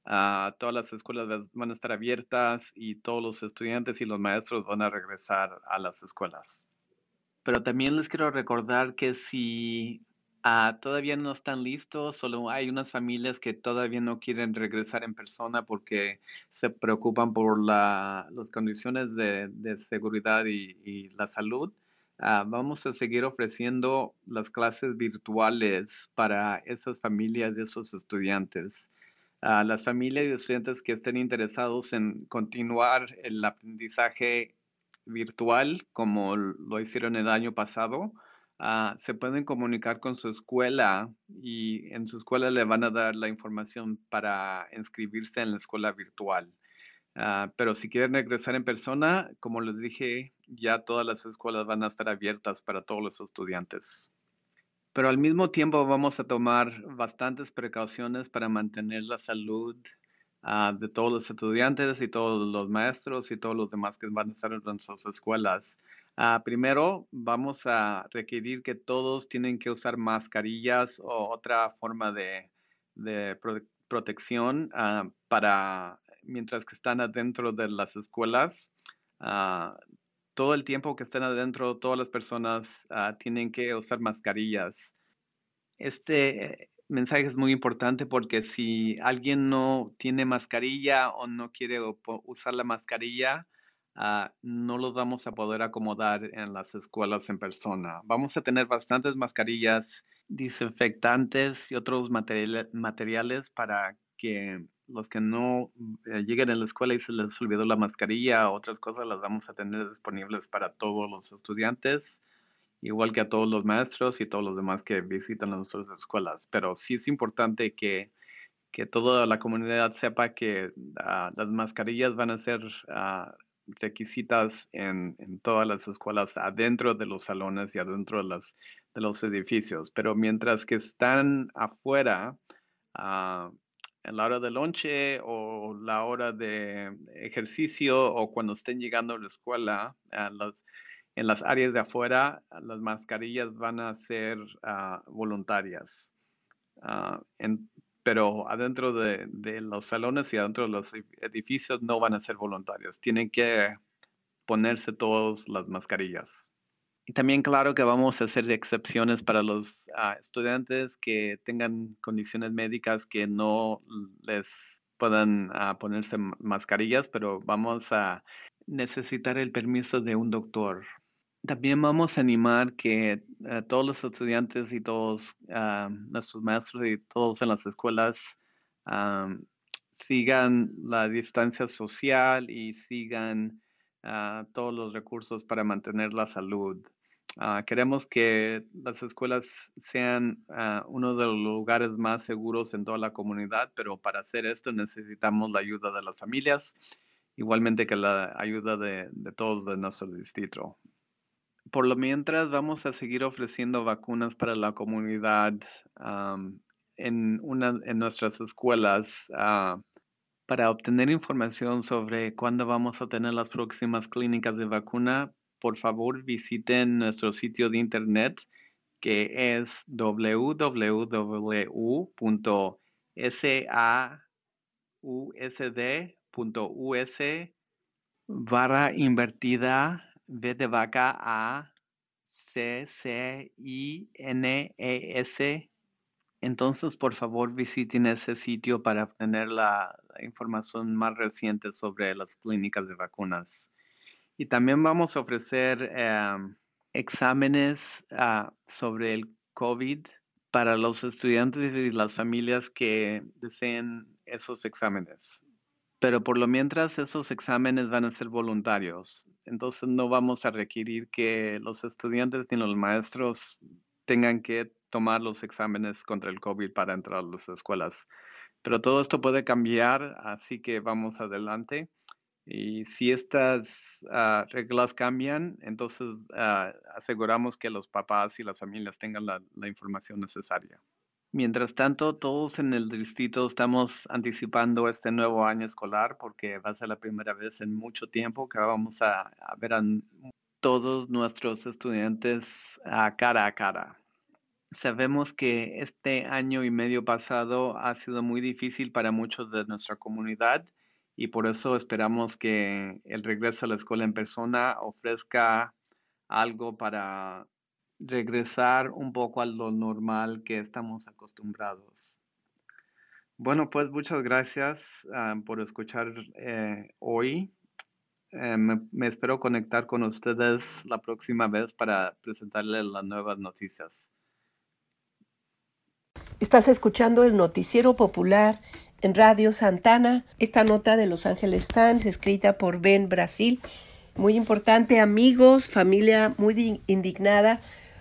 Uh, todas las escuelas van a estar abiertas y todos los estudiantes y los maestros van a regresar a las escuelas. Pero también les quiero recordar que si uh, todavía no están listos, solo hay unas familias que todavía no quieren regresar en persona porque se preocupan por la, las condiciones de, de seguridad y, y la salud. Uh, vamos a seguir ofreciendo las clases virtuales para esas familias y esos estudiantes. A las familias y estudiantes que estén interesados en continuar el aprendizaje virtual como lo hicieron el año pasado, uh, se pueden comunicar con su escuela y en su escuela le van a dar la información para inscribirse en la escuela virtual. Uh, pero si quieren regresar en persona, como les dije, ya todas las escuelas van a estar abiertas para todos los estudiantes. Pero al mismo tiempo vamos a tomar bastantes precauciones para mantener la salud uh, de todos los estudiantes y todos los maestros y todos los demás que van a estar en nuestras escuelas. Uh, primero, vamos a requerir que todos tienen que usar mascarillas o otra forma de, de pro protección uh, para mientras que están adentro de las escuelas. Uh, todo el tiempo que estén adentro, todas las personas uh, tienen que usar mascarillas. Este mensaje es muy importante porque si alguien no tiene mascarilla o no quiere usar la mascarilla, uh, no los vamos a poder acomodar en las escuelas en persona. Vamos a tener bastantes mascarillas, desinfectantes y otros material, materiales para que los que no eh, lleguen a la escuela y se les olvidó la mascarilla o otras cosas las vamos a tener disponibles para todos los estudiantes, igual que a todos los maestros y todos los demás que visitan nuestras escuelas. Pero sí es importante que, que toda la comunidad sepa que uh, las mascarillas van a ser uh, requisitas en, en todas las escuelas, adentro de los salones y adentro de, las, de los edificios. Pero mientras que están afuera, uh, en la hora de lonche o la hora de ejercicio o cuando estén llegando a la escuela, uh, las, en las áreas de afuera, las mascarillas van a ser uh, voluntarias. Uh, en, pero adentro de, de los salones y adentro de los edificios no van a ser voluntarios. Tienen que ponerse todas las mascarillas. Y también claro que vamos a hacer excepciones para los uh, estudiantes que tengan condiciones médicas que no les puedan uh, ponerse mascarillas, pero vamos a necesitar el permiso de un doctor. También vamos a animar que uh, todos los estudiantes y todos uh, nuestros maestros y todos en las escuelas um, sigan la distancia social y sigan uh, todos los recursos para mantener la salud. Uh, queremos que las escuelas sean uh, uno de los lugares más seguros en toda la comunidad, pero para hacer esto necesitamos la ayuda de las familias, igualmente que la ayuda de, de todos de nuestro distrito. Por lo mientras, vamos a seguir ofreciendo vacunas para la comunidad um, en, una, en nuestras escuelas. Uh, para obtener información sobre cuándo vamos a tener las próximas clínicas de vacuna, por favor visiten nuestro sitio de internet que es w w w punto sausd punto u s barra invertida V de vaca A C C I N E S. Entonces, por favor, visiten ese sitio para obtener la, la información más reciente sobre las clínicas de vacunas. Y también vamos a ofrecer um, exámenes uh, sobre el COVID para los estudiantes y las familias que deseen esos exámenes. Pero por lo mientras, esos exámenes van a ser voluntarios. Entonces no vamos a requerir que los estudiantes ni los maestros tengan que tomar los exámenes contra el COVID para entrar a las escuelas. Pero todo esto puede cambiar, así que vamos adelante. Y si estas uh, reglas cambian, entonces uh, aseguramos que los papás y las familias tengan la, la información necesaria. Mientras tanto, todos en el distrito estamos anticipando este nuevo año escolar porque va a ser la primera vez en mucho tiempo que vamos a, a ver a todos nuestros estudiantes a cara a cara. Sabemos que este año y medio pasado ha sido muy difícil para muchos de nuestra comunidad y por eso esperamos que el regreso a la escuela en persona ofrezca algo para regresar un poco a lo normal que estamos acostumbrados. Bueno, pues muchas gracias uh, por escuchar eh, hoy. Eh, me, me espero conectar con ustedes la próxima vez para presentarles las nuevas noticias. Estás escuchando el Noticiero Popular en Radio Santana. Esta nota de Los Angeles Times, escrita por Ben Brasil. Muy importante, amigos, familia muy indignada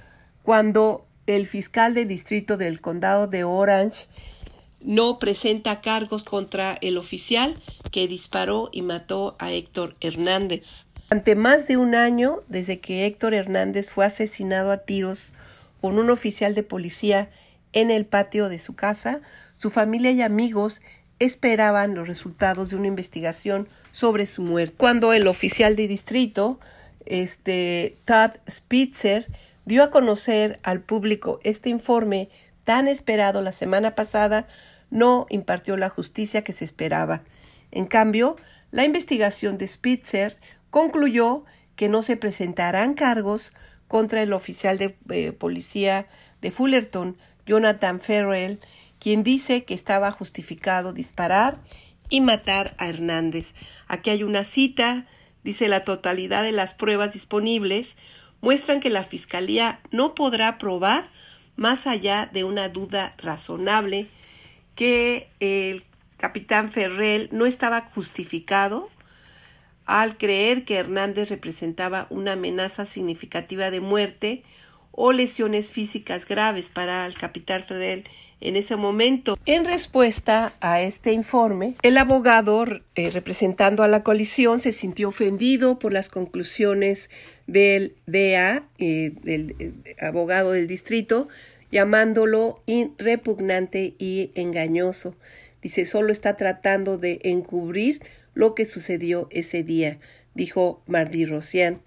cuando el fiscal de distrito del condado de Orange no presenta cargos contra el oficial que disparó y mató a Héctor Hernández. Ante más de un año desde que Héctor Hernández fue asesinado a tiros por un oficial de policía en el patio de su casa, su familia y amigos esperaban los resultados de una investigación sobre su muerte. Cuando el oficial de distrito, este, Todd Spitzer, dio a conocer al público este informe tan esperado la semana pasada, no impartió la justicia que se esperaba. En cambio, la investigación de Spitzer concluyó que no se presentarán cargos contra el oficial de eh, policía de Fullerton, Jonathan Ferrell, quien dice que estaba justificado disparar y matar a Hernández. Aquí hay una cita, dice: la totalidad de las pruebas disponibles muestran que la Fiscalía no podrá probar, más allá de una duda razonable, que el capitán Ferrell no estaba justificado al creer que Hernández representaba una amenaza significativa de muerte o lesiones físicas graves para el capitán Ferrell en ese momento. En respuesta a este informe, el abogado eh, representando a la coalición se sintió ofendido por las conclusiones del D A, eh, del eh, abogado del distrito, llamándolo repugnante y engañoso. Dice: solo está tratando de encubrir lo que sucedió ese día, dijo Mardirosian.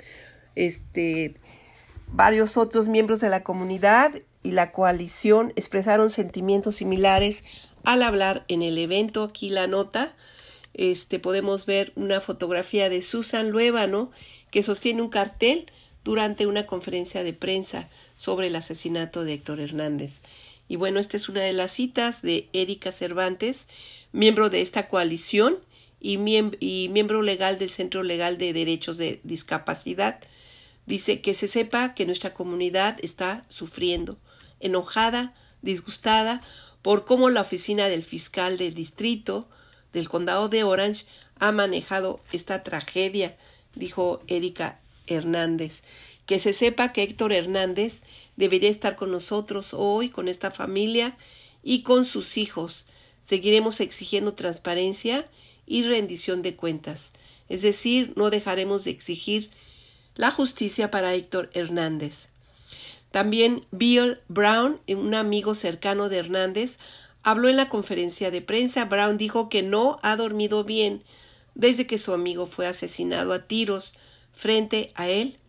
Este, varios otros miembros de la comunidad y la coalición expresaron sentimientos similares al hablar en el evento. Aquí la nota, este, podemos ver una fotografía de Susan Luébano, que sostiene un cartel durante una conferencia de prensa sobre el asesinato de Héctor Hernández. Y bueno, esta es una de las citas de Erika Cervantes, miembro de esta coalición y, miem- y miembro legal del Centro Legal de Derechos de Discapacidad. Dice: que se sepa que nuestra comunidad está sufriendo, enojada, disgustada por cómo la oficina del fiscal del distrito del condado de Orange ha manejado esta tragedia, dijo Erika Hernández. Que se sepa que Héctor Hernández debería estar con nosotros hoy, con esta familia y con sus hijos. Seguiremos exigiendo transparencia y rendición de cuentas. Es decir, no dejaremos de exigir la justicia para Héctor Hernández. También Bill Brown, un amigo cercano de Hernández, habló en la conferencia de prensa. Brown dijo que no ha dormido bien desde que su amigo fue asesinado a tiros frente a él.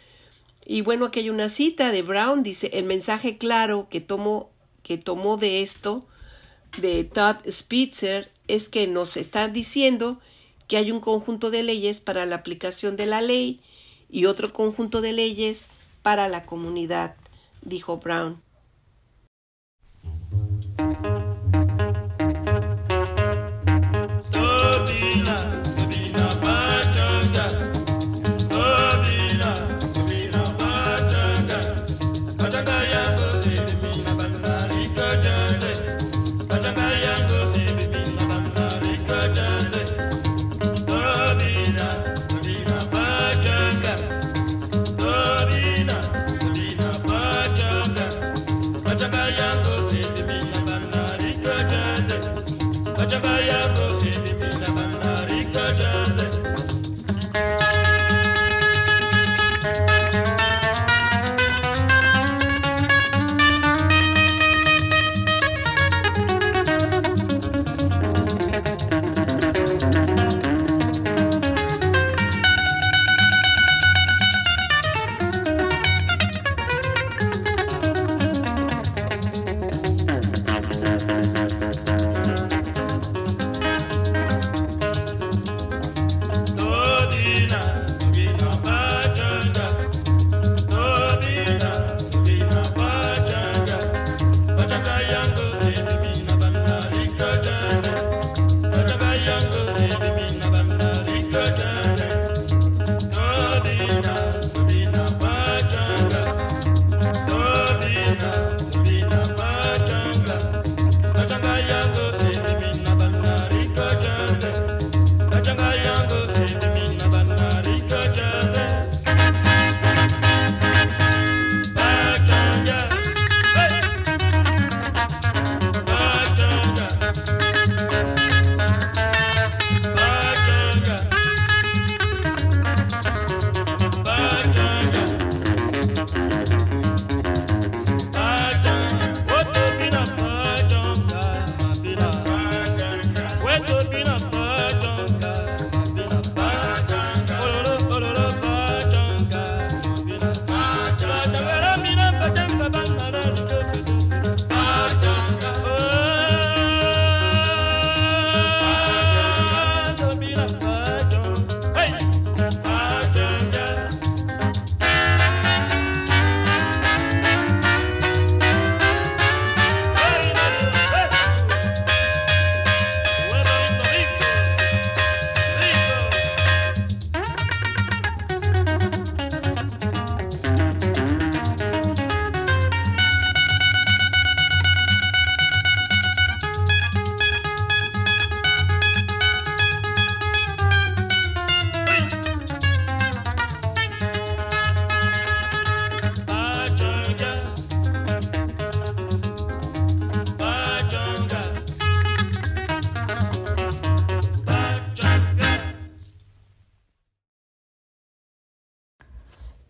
Y bueno, aquí hay una cita de Brown, dice: el mensaje claro que tomó, que tomó de esto, de Todd Spitzer, es que nos están diciendo que hay un conjunto de leyes para la aplicación de la ley y otro conjunto de leyes para la comunidad, dijo Brown.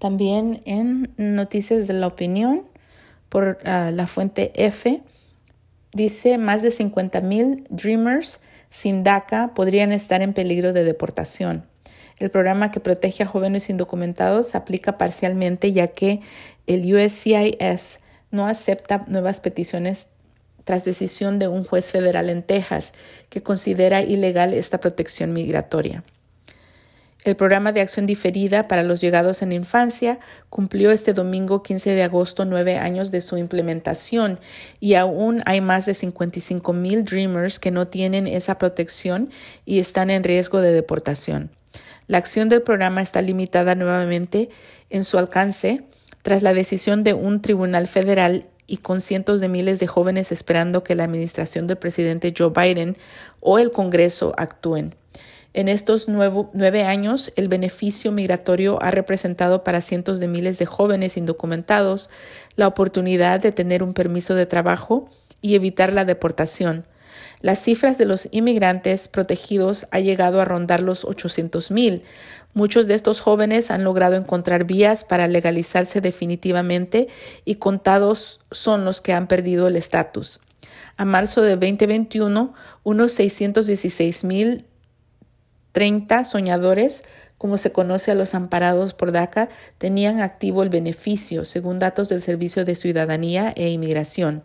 También en Noticias de la Opinión, por uh, la fuente F, dice más de cincuenta mil Dreamers sin DACA podrían estar en peligro de deportación. El programa que protege a jóvenes indocumentados aplica parcialmente, ya que el U S C I S no acepta nuevas peticiones tras decisión de un juez federal en Texas que considera ilegal esta protección migratoria. El programa de acción diferida para los llegados en infancia cumplió este domingo quince de agosto nueve años de su implementación y aún hay más de cincuenta y cinco mil Dreamers que no tienen esa protección y están en riesgo de deportación. La acción del programa está limitada nuevamente en su alcance tras la decisión de un tribunal federal y con cientos de miles de jóvenes esperando que la administración del presidente Joe Biden o el Congreso actúen. En estos nuevo, nueve años, el beneficio migratorio ha representado para cientos de miles de jóvenes indocumentados la oportunidad de tener un permiso de trabajo y evitar la deportación. Las cifras de los inmigrantes protegidos han llegado a rondar los ochocientos mil. Muchos de estos jóvenes han logrado encontrar vías para legalizarse definitivamente y contados son los que han perdido el estatus. A marzo de veinte veintiuno, unos seiscientos dieciséis mil treinta soñadores, como se conoce a los amparados por DACA, tenían activo el beneficio, según datos del Servicio de Ciudadanía e Inmigración,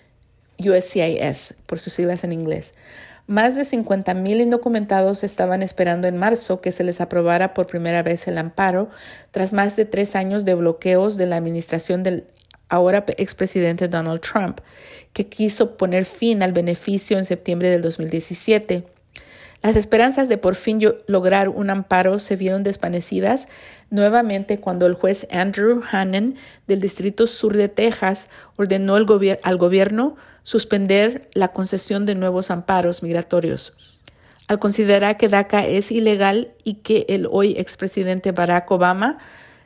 U S C I S, por sus siglas en inglés. Más de cincuenta mil indocumentados estaban esperando en marzo que se les aprobara por primera vez el amparo, tras más de tres años de bloqueos de la administración del ahora expresidente Donald Trump, que quiso poner fin al beneficio en septiembre del dos mil diecisiete. Las esperanzas de por fin lograr un amparo se vieron desvanecidas nuevamente cuando el juez Andrew Hanen del Distrito Sur de Texas ordenó al, gobier- al gobierno suspender la concesión de nuevos amparos migratorios. Al considerar que DACA es ilegal y que el hoy expresidente Barack Obama,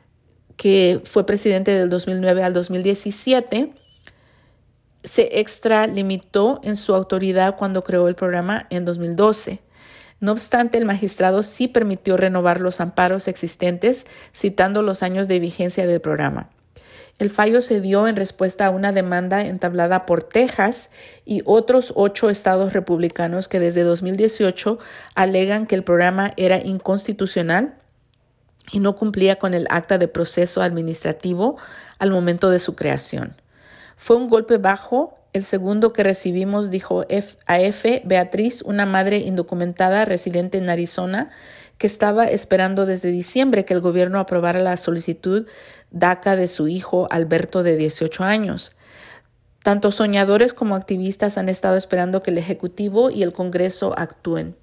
que fue presidente del dos mil nueve al dos mil diecisiete, se extralimitó en su autoridad cuando creó el programa en dos mil doce. No obstante, el magistrado sí permitió renovar los amparos existentes, citando los años de vigencia del programa. El fallo se dio en respuesta a una demanda entablada por Texas y otros ocho estados republicanos que desde dos mil dieciocho alegan que el programa era inconstitucional y no cumplía con el acta de proceso administrativo al momento de su creación. Fue un golpe bajo. El segundo que recibimos, dijo a F. Beatriz, una madre indocumentada residente en Arizona, que estaba esperando desde diciembre que el gobierno aprobara la solicitud DACA de su hijo Alberto, de dieciocho años. Tanto soñadores como activistas han estado esperando que el Ejecutivo y el Congreso actúen.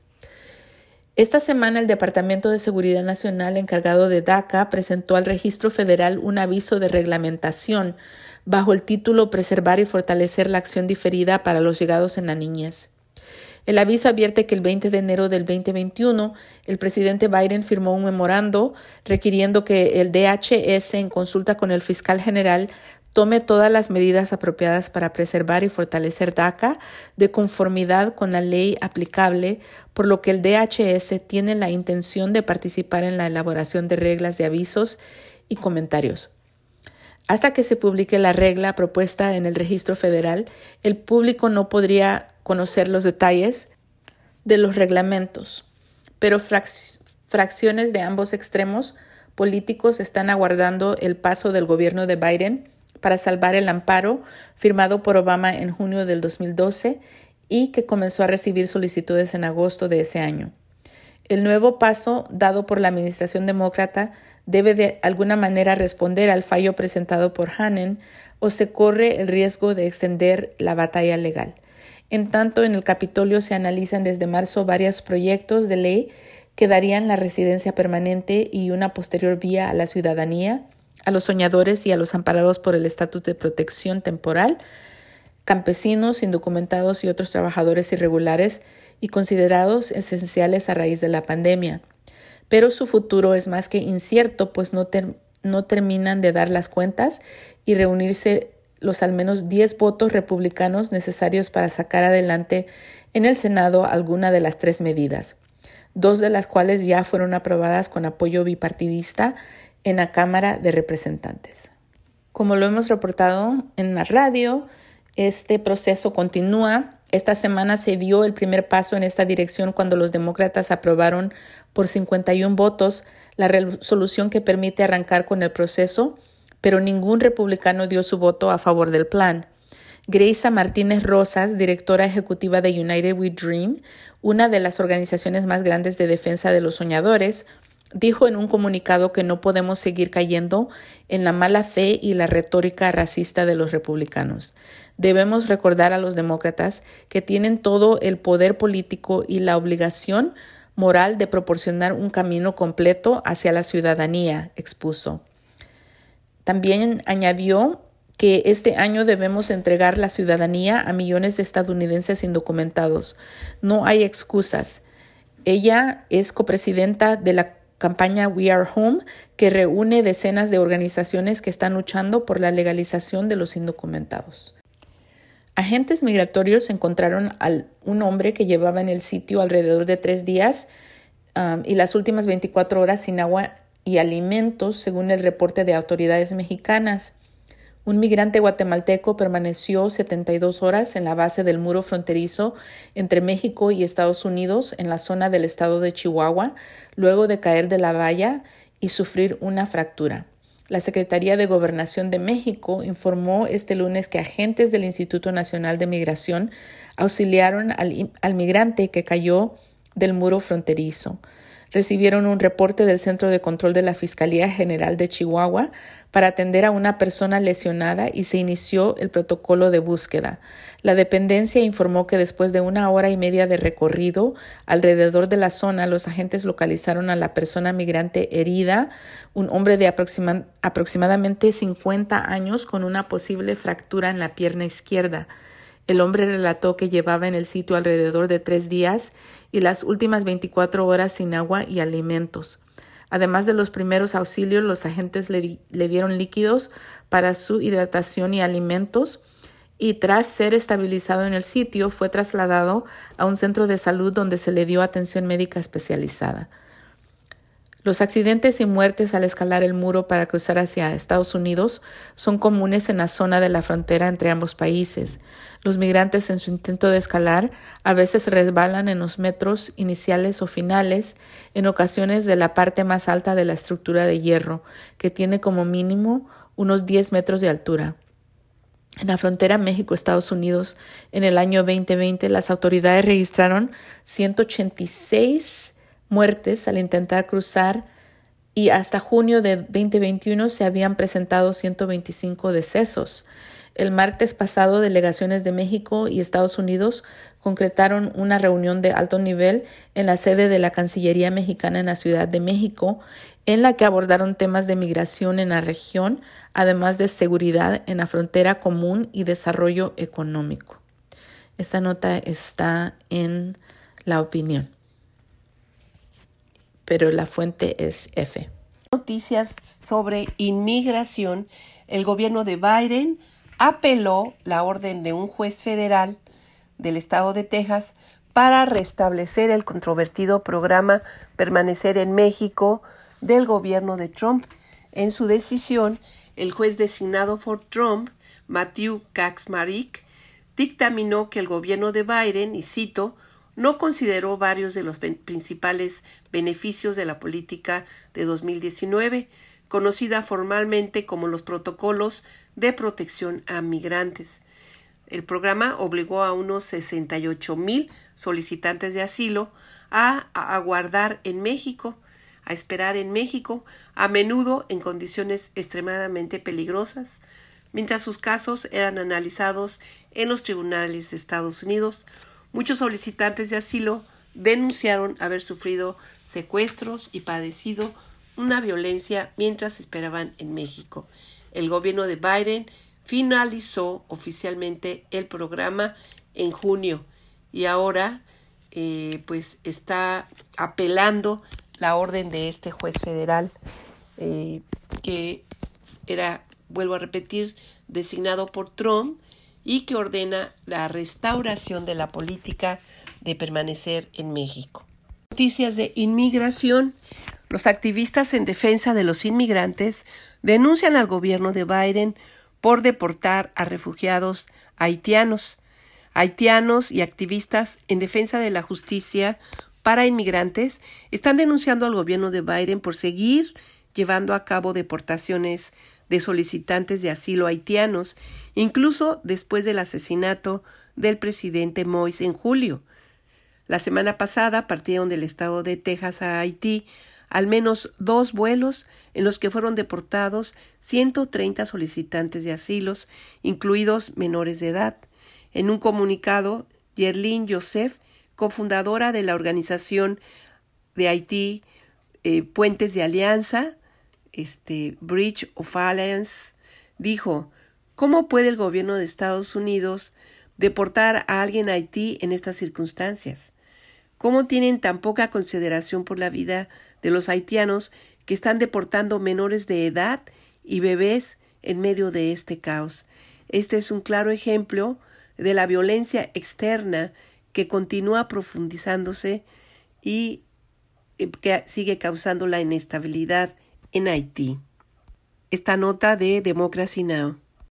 Esta semana, el Departamento de Seguridad Nacional encargado de DACA presentó al Registro Federal un aviso de reglamentación bajo el título Preservar y fortalecer la acción diferida para los llegados en la niñez. El aviso advierte que el veinte de enero del veinte veintiuno, el presidente Biden firmó un memorando requiriendo que el D H S, en consulta con el fiscal general, tome todas las medidas apropiadas para preservar y fortalecer DACA de conformidad con la ley aplicable, por lo que el D H S tiene la intención de participar en la elaboración de reglas de avisos y comentarios. Hasta que se publique la regla propuesta en el registro federal, el público no podría conocer los detalles de los reglamentos, pero frac- fracciones de ambos extremos políticos están aguardando el paso del gobierno de Biden para salvar el amparo firmado por Obama en junio del dos mil doce y que comenzó a recibir solicitudes en agosto de ese año. El nuevo paso dado por la administración demócrata debe de alguna manera responder al fallo presentado por Hanen o se corre el riesgo de extender la batalla legal. En tanto, en el Capitolio se analizan desde marzo varios proyectos de ley que darían la residencia permanente y una posterior vía a la ciudadanía a los soñadores y a los amparados por el estatus de protección temporal, campesinos, indocumentados y otros trabajadores irregulares y considerados esenciales a raíz de la pandemia. Pero su futuro es más que incierto, pues no, ter- no terminan de dar las cuentas y reunirse los al menos diez votos republicanos necesarios para sacar adelante en el Senado alguna de las tres medidas, dos de las cuales ya fueron aprobadas con apoyo bipartidista en la Cámara de Representantes. Como lo hemos reportado en la radio, este proceso continúa. Esta semana se dio el primer paso en esta dirección cuando los demócratas aprobaron por cincuenta y uno votos la resolución que permite arrancar con el proceso, pero ningún republicano dio su voto a favor del plan. Greisa Martínez Rosas, directora ejecutiva de United We Dream, una de las organizaciones más grandes de defensa de los soñadores, dijo en un comunicado que no podemos seguir cayendo en la mala fe y la retórica racista de los republicanos. Debemos recordar a los demócratas que tienen todo el poder político y la obligación moral de proporcionar un camino completo hacia la ciudadanía, expuso. También añadió que este año debemos entregar la ciudadanía a millones de estadounidenses indocumentados. No hay excusas. Ella es copresidenta de la campaña We Are Home, que reúne decenas de organizaciones que están luchando por la legalización de los indocumentados. Agentes migratorios encontraron a un hombre que llevaba en el sitio alrededor de tres días um, y las últimas veinticuatro horas sin agua y alimentos, según el reporte de autoridades mexicanas. Un migrante guatemalteco permaneció setenta y dos horas en la base del muro fronterizo entre México y Estados Unidos en la zona del estado de Chihuahua, luego de caer de la valla y sufrir una fractura. La Secretaría de Gobernación de México informó este lunes que agentes del Instituto Nacional de Migración auxiliaron al, al migrante que cayó del muro fronterizo. Recibieron un reporte del Centro de Control de la Fiscalía General de Chihuahua para atender a una persona lesionada y se inició el protocolo de búsqueda. La dependencia informó que después de una hora y media de recorrido alrededor de la zona, los agentes localizaron a la persona migrante herida, un hombre de aproxima- aproximadamente cincuenta años con una posible fractura en la pierna izquierda. El hombre relató que llevaba en el sitio alrededor de tres días y las últimas veinticuatro horas sin agua y alimentos. Además de los primeros auxilios, los agentes le, le dieron líquidos para su hidratación y alimentos y tras ser estabilizado en el sitio fue trasladado a un centro de salud donde se le dio atención médica especializada. Los accidentes y muertes al escalar el muro para cruzar hacia Estados Unidos son comunes en la zona de la frontera entre ambos países. Los migrantes en su intento de escalar a veces resbalan en los metros iniciales o finales, en ocasiones de la parte más alta de la estructura de hierro, que tiene como mínimo unos diez metros de altura. En la frontera México-Estados Unidos, en el año veinte veinte, las autoridades registraron ciento ochenta y seis muertes al intentar cruzar y hasta junio de veinte veintiuno se habían presentado ciento veinticinco decesos. El martes pasado, delegaciones de México y Estados Unidos concretaron una reunión de alto nivel en la sede de la Cancillería mexicana en la Ciudad de México, en la que abordaron temas de migración en la región, además de seguridad en la frontera común y desarrollo económico. Esta nota está en La Opinión, pero la fuente es F. Noticias sobre inmigración. El gobierno de Biden apeló la orden de un juez federal del estado de Texas para restablecer el controvertido programa Permanecer en México del gobierno de Trump. En su decisión, el juez designado por Trump, Matthew Kacsmaryk, dictaminó que el gobierno de Biden, y cito, no consideró varios de los ben- principales beneficios de la política de dos mil diecinueve, conocida formalmente como los protocolos de protección a migrantes. El programa obligó a unos sesenta y ocho mil solicitantes de asilo a, a aguardar en México, a esperar en México, a menudo en condiciones extremadamente peligrosas, mientras sus casos eran analizados en los tribunales de Estados Unidos. Muchos solicitantes de asilo denunciaron haber sufrido secuestros y padecido una violencia mientras esperaban en México. El gobierno de Biden finalizó oficialmente el programa en junio y ahora eh, pues está apelando la orden de este juez federal eh, que era, vuelvo a repetir, designado por Trump y que ordena la restauración de la política de permanecer en México. Noticias de inmigración. Los activistas en defensa de los inmigrantes denuncian al gobierno de Biden por deportar a refugiados haitianos. Haitianos y activistas en defensa de la justicia para inmigrantes están denunciando al gobierno de Biden por seguir llevando a cabo deportaciones de solicitantes de asilo haitianos, incluso después del asesinato del presidente Moïse en julio. La semana pasada partieron del estado de Texas a Haití al menos dos vuelos en los que fueron deportados ciento treinta solicitantes de asilos, incluidos menores de edad. En un comunicado, Yerlin Joseph, cofundadora de la organización de Haití eh, Puentes de Alianza, este, Bridge of Alliance, dijo: ¿cómo puede el gobierno de Estados Unidos deportar a alguien a Haití en estas circunstancias? ¿Cómo tienen tan poca consideración por la vida de los haitianos que están deportando menores de edad y bebés en medio de este caos? Este es un claro ejemplo de la violencia externa que continúa profundizándose y que sigue causando la inestabilidad en Haití. Esta nota de Democracy Now!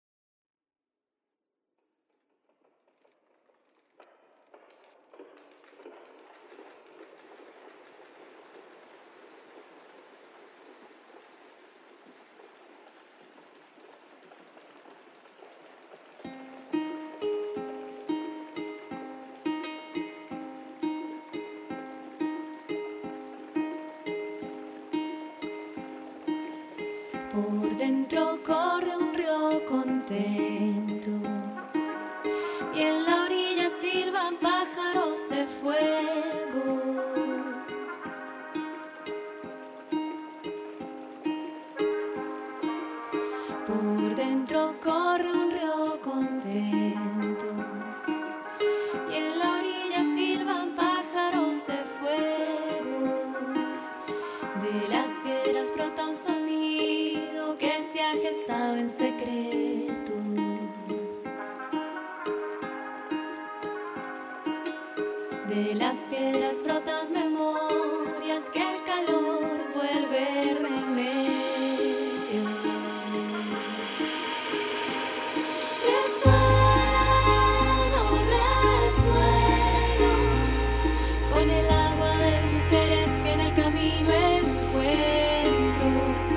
Por dentro corre un río contento y en la orilla silban pájaros de fuego. Por dentro corre un río contento y en la orilla silban pájaros de fuego. De las piedras brota un sonido que se ha gestado en secreto. De las piedras brotan memorias que el calor vuelve remedio. Resueno, resueno con el agua de mujeres que en el camino encuentro.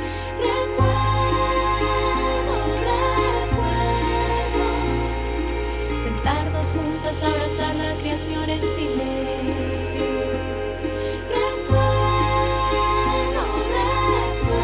Recuerdo, recuerdo sentarnos juntas a abrazar la creación en silencio. Resueno, resueno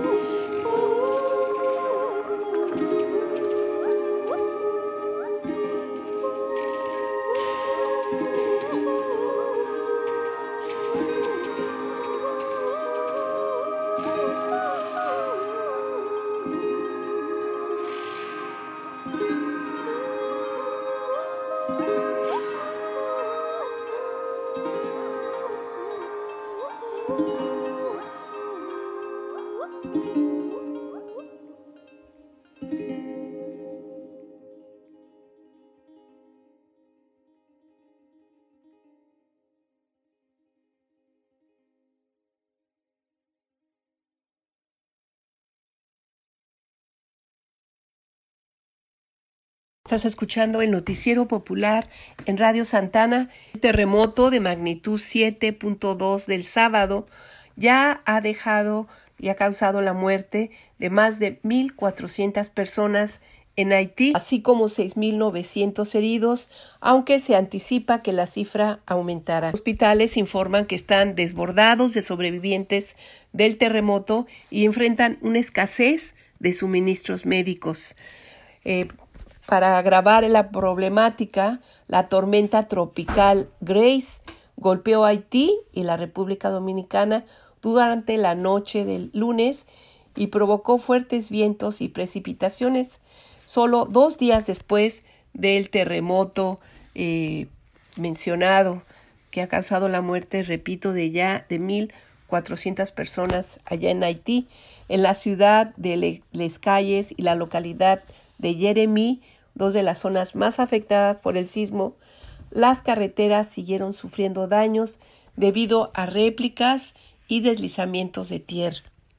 Estás escuchando el Noticiero Popular en Radio Santana. El terremoto de magnitud siete punto dos del sábado ya ha dejado y ha causado la muerte de más de mil cuatrocientas personas en Haití, así como seis mil novecientos heridos, aunque se anticipa que la cifra aumentará. Los hospitales informan que están desbordados de sobrevivientes del terremoto y enfrentan una escasez de suministros médicos. Eh, Para agravar la problemática, la tormenta tropical Grace golpeó Haití y la República Dominicana durante la noche del lunes y provocó fuertes vientos y precipitaciones solo dos días después del terremoto eh, mencionado, que ha causado la muerte, repito, de ya de mil cuatrocientas personas allá en Haití. En la ciudad de Le- Les Cayes y la localidad de Jeremí, dos de las zonas más afectadas por el sismo, las carreteras siguieron sufriendo daños debido a réplicas y deslizamientos de tierra.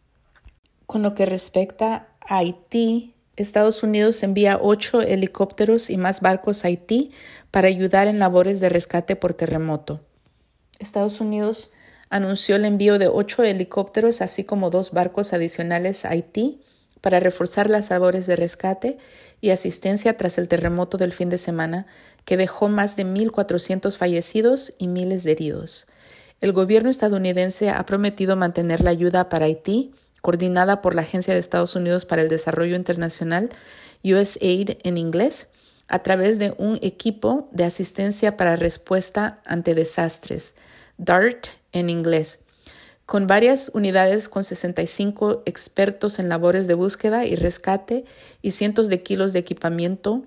Con lo que respecta a Haití, Estados Unidos envía ocho helicópteros y más barcos a Haití para ayudar en labores de rescate por terremoto. Estados Unidos anunció el envío de ocho helicópteros, así como dos barcos adicionales a Haití, para reforzar las labores de rescate y asistencia tras el terremoto del fin de semana, que dejó más de mil cuatrocientos fallecidos y miles de heridos. El gobierno estadounidense ha prometido mantener la ayuda para Haití, coordinada por la Agencia de Estados Unidos para el Desarrollo Internacional, U S A I D en inglés, a través de un equipo de asistencia para respuesta ante desastres, DART en inglés, con varias unidades con sesenta y cinco expertos en labores de búsqueda y rescate y cientos de kilos de equipamiento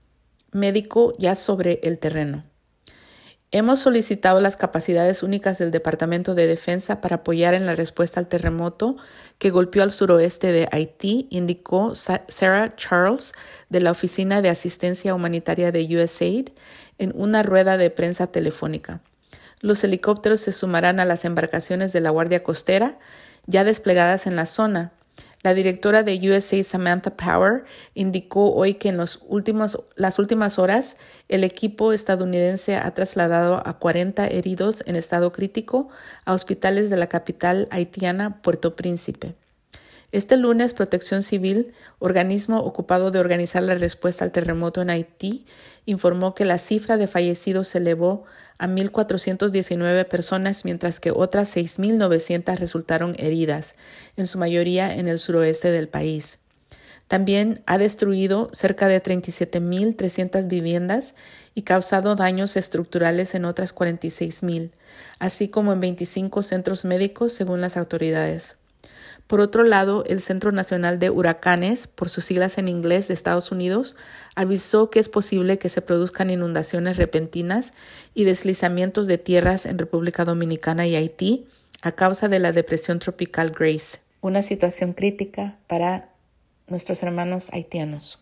médico ya sobre el terreno. Hemos solicitado las capacidades únicas del Departamento de Defensa para apoyar en la respuesta al terremoto que golpeó al suroeste de Haití, indicó Sarah Charles de la Oficina de Asistencia Humanitaria de U S A I D en una rueda de prensa telefónica. Los helicópteros se sumarán a las embarcaciones de la Guardia Costera ya desplegadas en la zona. La directora de U S A I D, Samantha Power, indicó hoy que en los últimos, las últimas horas el equipo estadounidense ha trasladado a cuarenta heridos en estado crítico a hospitales de la capital haitiana, Puerto Príncipe. Este lunes, Protección Civil, organismo ocupado de organizar la respuesta al terremoto en Haití, informó que la cifra de fallecidos se elevó a mil cuatrocientas diecinueve personas, mientras que otras seis mil novecientas resultaron heridas, en su mayoría en el suroeste del país. También ha destruido cerca de treinta y siete mil trescientas viviendas y causado daños estructurales en otras cuarenta y seis mil, así como en veinticinco centros médicos, según las autoridades. Por otro lado, el Centro Nacional de Huracanes, por sus siglas en inglés de Estados Unidos, avisó que es posible que se produzcan inundaciones repentinas y deslizamientos de tierras en República Dominicana y Haití a causa de la depresión tropical Grace, una situación crítica para nuestros hermanos haitianos.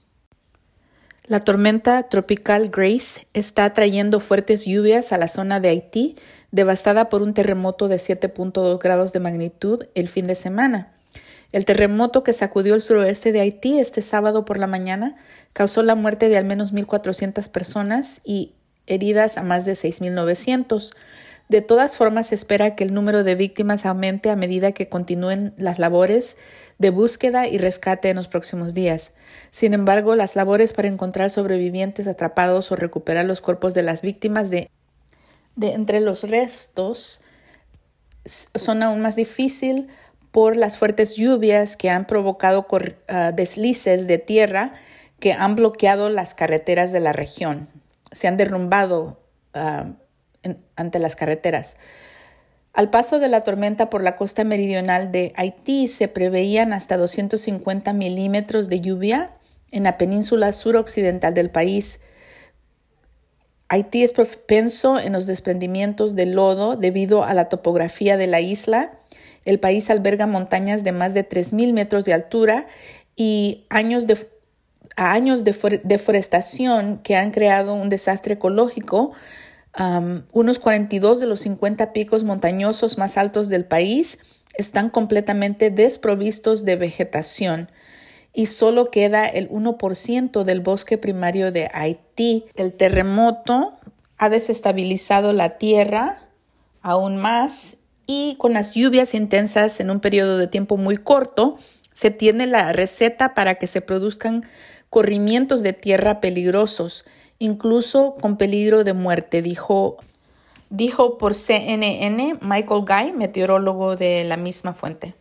La tormenta tropical Grace está trayendo fuertes lluvias a la zona de Haití, devastada por un terremoto de siete punto dos grados de magnitud el fin de semana. El terremoto que sacudió el suroeste de Haití este sábado por la mañana causó la muerte de al menos mil cuatrocientas personas y heridas a más de seis mil novecientos. De todas formas, se espera que el número de víctimas aumente a medida que continúen las labores de búsqueda y rescate en los próximos días. Sin embargo, las labores para encontrar sobrevivientes atrapados o recuperar los cuerpos de las víctimas de, de entre los restos son aún más difíciles por las fuertes lluvias que han provocado cor- uh, deslices de tierra que han bloqueado las carreteras de la región. Se han derrumbado uh, en, ante las carreteras. Al paso de la tormenta por la costa meridional de Haití se preveían hasta doscientos cincuenta milímetros de lluvia en la península suroccidental del país. Haití es propenso en los desprendimientos de lodo debido a la topografía de la isla. El país alberga montañas de más de tres mil metros de altura y años de, años de deforestación que han creado un desastre ecológico. Um, unos cuarenta y dos de los cincuenta picos montañosos más altos del país están completamente desprovistos de vegetación y solo queda el uno por ciento del bosque primario de Haití. El terremoto ha desestabilizado la tierra aún más y con las lluvias intensas en un periodo de tiempo muy corto se tiene la receta para que se produzcan corrimientos de tierra peligrosos, incluso con peligro de muerte, dijo, dijo por C N N Michael Guy, meteorólogo de la misma fuente.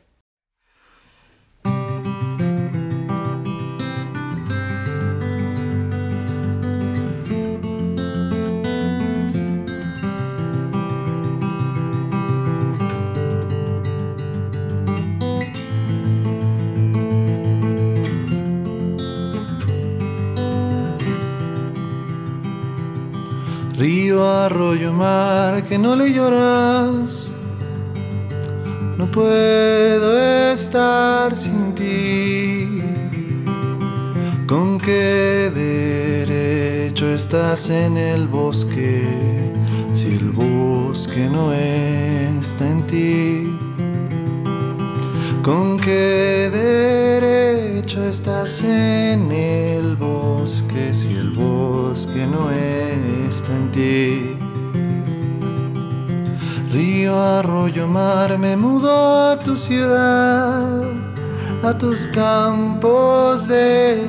Río, arroyo, mar, que no le lloras. No puedo estar sin ti. ¿Con qué derecho estás en el bosque si el bosque no está en ti? ¿Con qué derecho estás en el bosque si el bosque no está en ti? Río, arroyo, mar, me mudo a tu ciudad, a tus campos de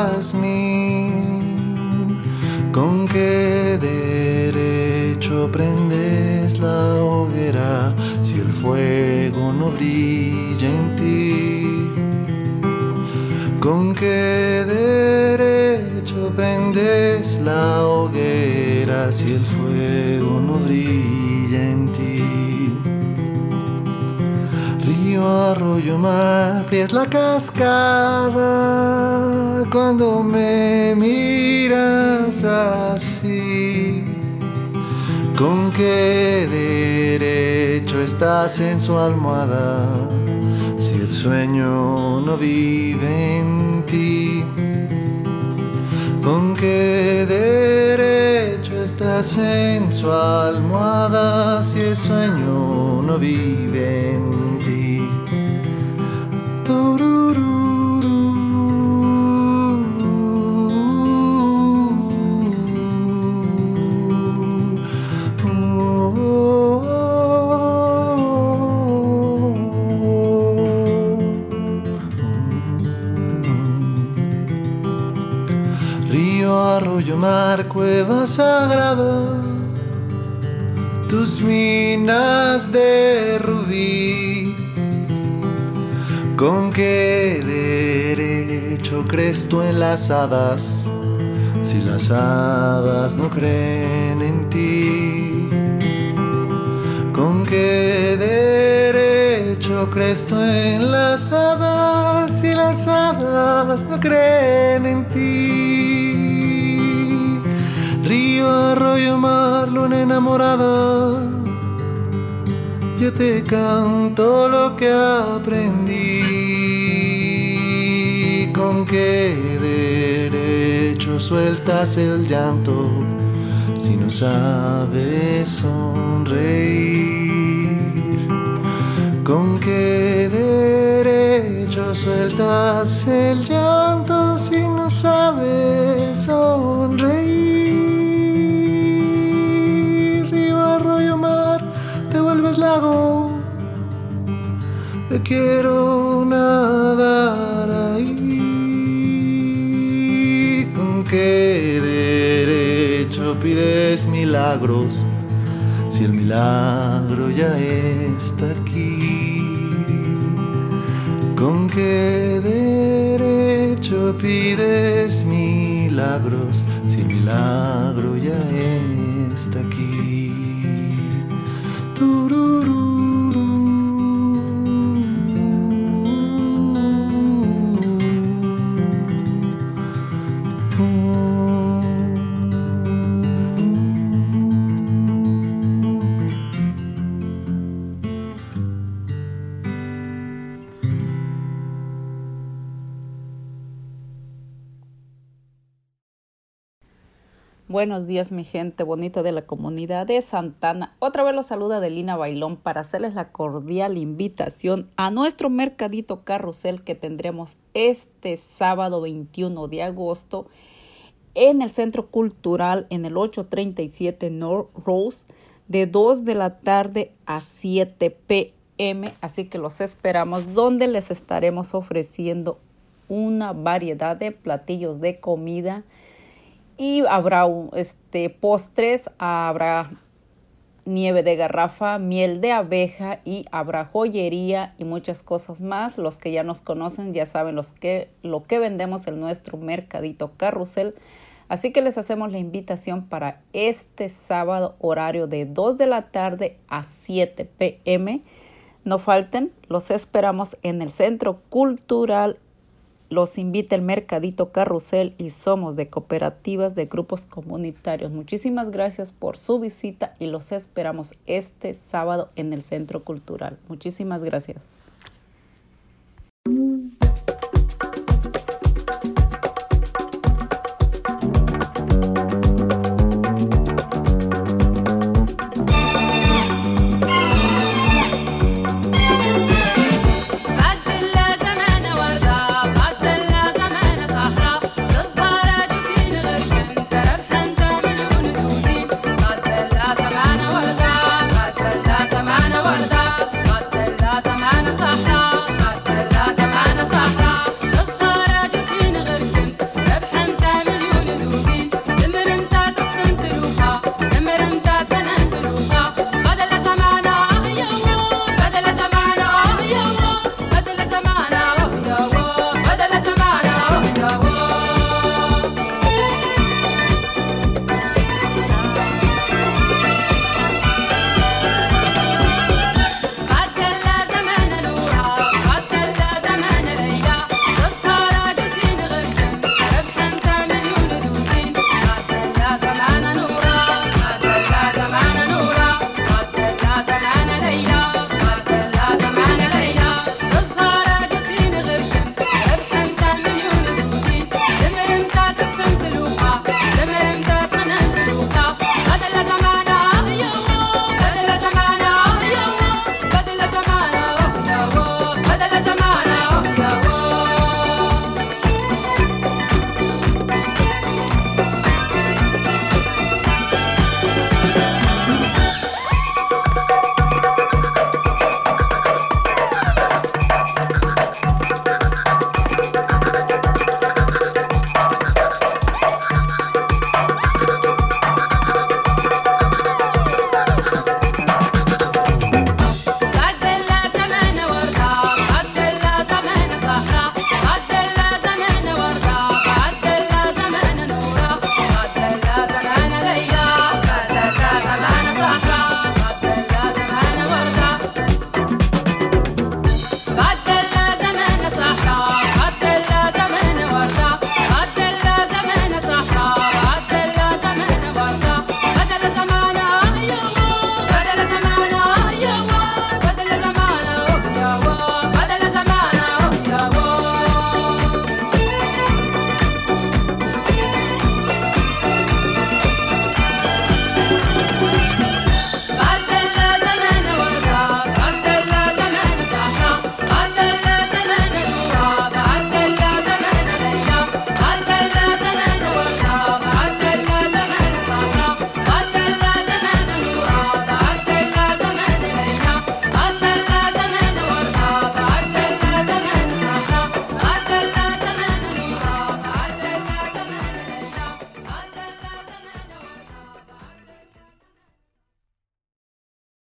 jazmín. ¿Con qué derecho prendes la hoguera si el fuego no brilla en ti? ¿Con qué derecho prendes la hoguera si el fuego no brilla en ti? Río, arroyo, mar, fría es la cascada cuando me miras así. ¿Con qué derecho estás en su almohada si el sueño no vive en ti? ¿Con qué derecho estás en su almohada si el sueño no vive en ti? Arroyo, mar, cueva sagrada, tus minas de rubí. ¿Con qué derecho crees tú en las hadas si las hadas no creen en ti? ¿Con qué derecho crees tú en las hadas si las hadas no creen en ti? Río, arroyo, mar, luna enamorada, yo te canto lo que aprendí. ¿Con qué derecho sueltas el llanto si no sabes sonreír? ¿Con qué derecho sueltas el llanto si no sabes sonreír? Lago, yo quiero nadar ahí. ¿Con qué derecho pides milagros si el milagro ya está aquí? qué derecho pides milagros si el milagro ya está aquí? Tururú. Buenos días, mi gente bonita de la comunidad de Santa Ana. Otra vez los saluda Adelina Bailón para hacerles la cordial invitación a nuestro mercadito carrusel que tendremos este sábado veintiuno de agosto en el Centro Cultural en el ochocientos treinta y siete North Rose de dos de la tarde a siete p m Así que los esperamos, donde les estaremos ofreciendo una variedad de platillos de comida. Y habrá un, este, postres, habrá nieve de garrafa, miel de abeja y habrá joyería y muchas cosas más. Los que ya nos conocen ya saben los que, lo que vendemos en nuestro mercadito carrusel. Así que les hacemos la invitación para este sábado, horario de dos de la tarde a siete p m No falten, los esperamos en el Centro Cultural. Los invita el Mercadito Carrusel y somos de cooperativas de grupos comunitarios. Muchísimas gracias por su visita y los esperamos este sábado en el Centro Cultural. Muchísimas gracias.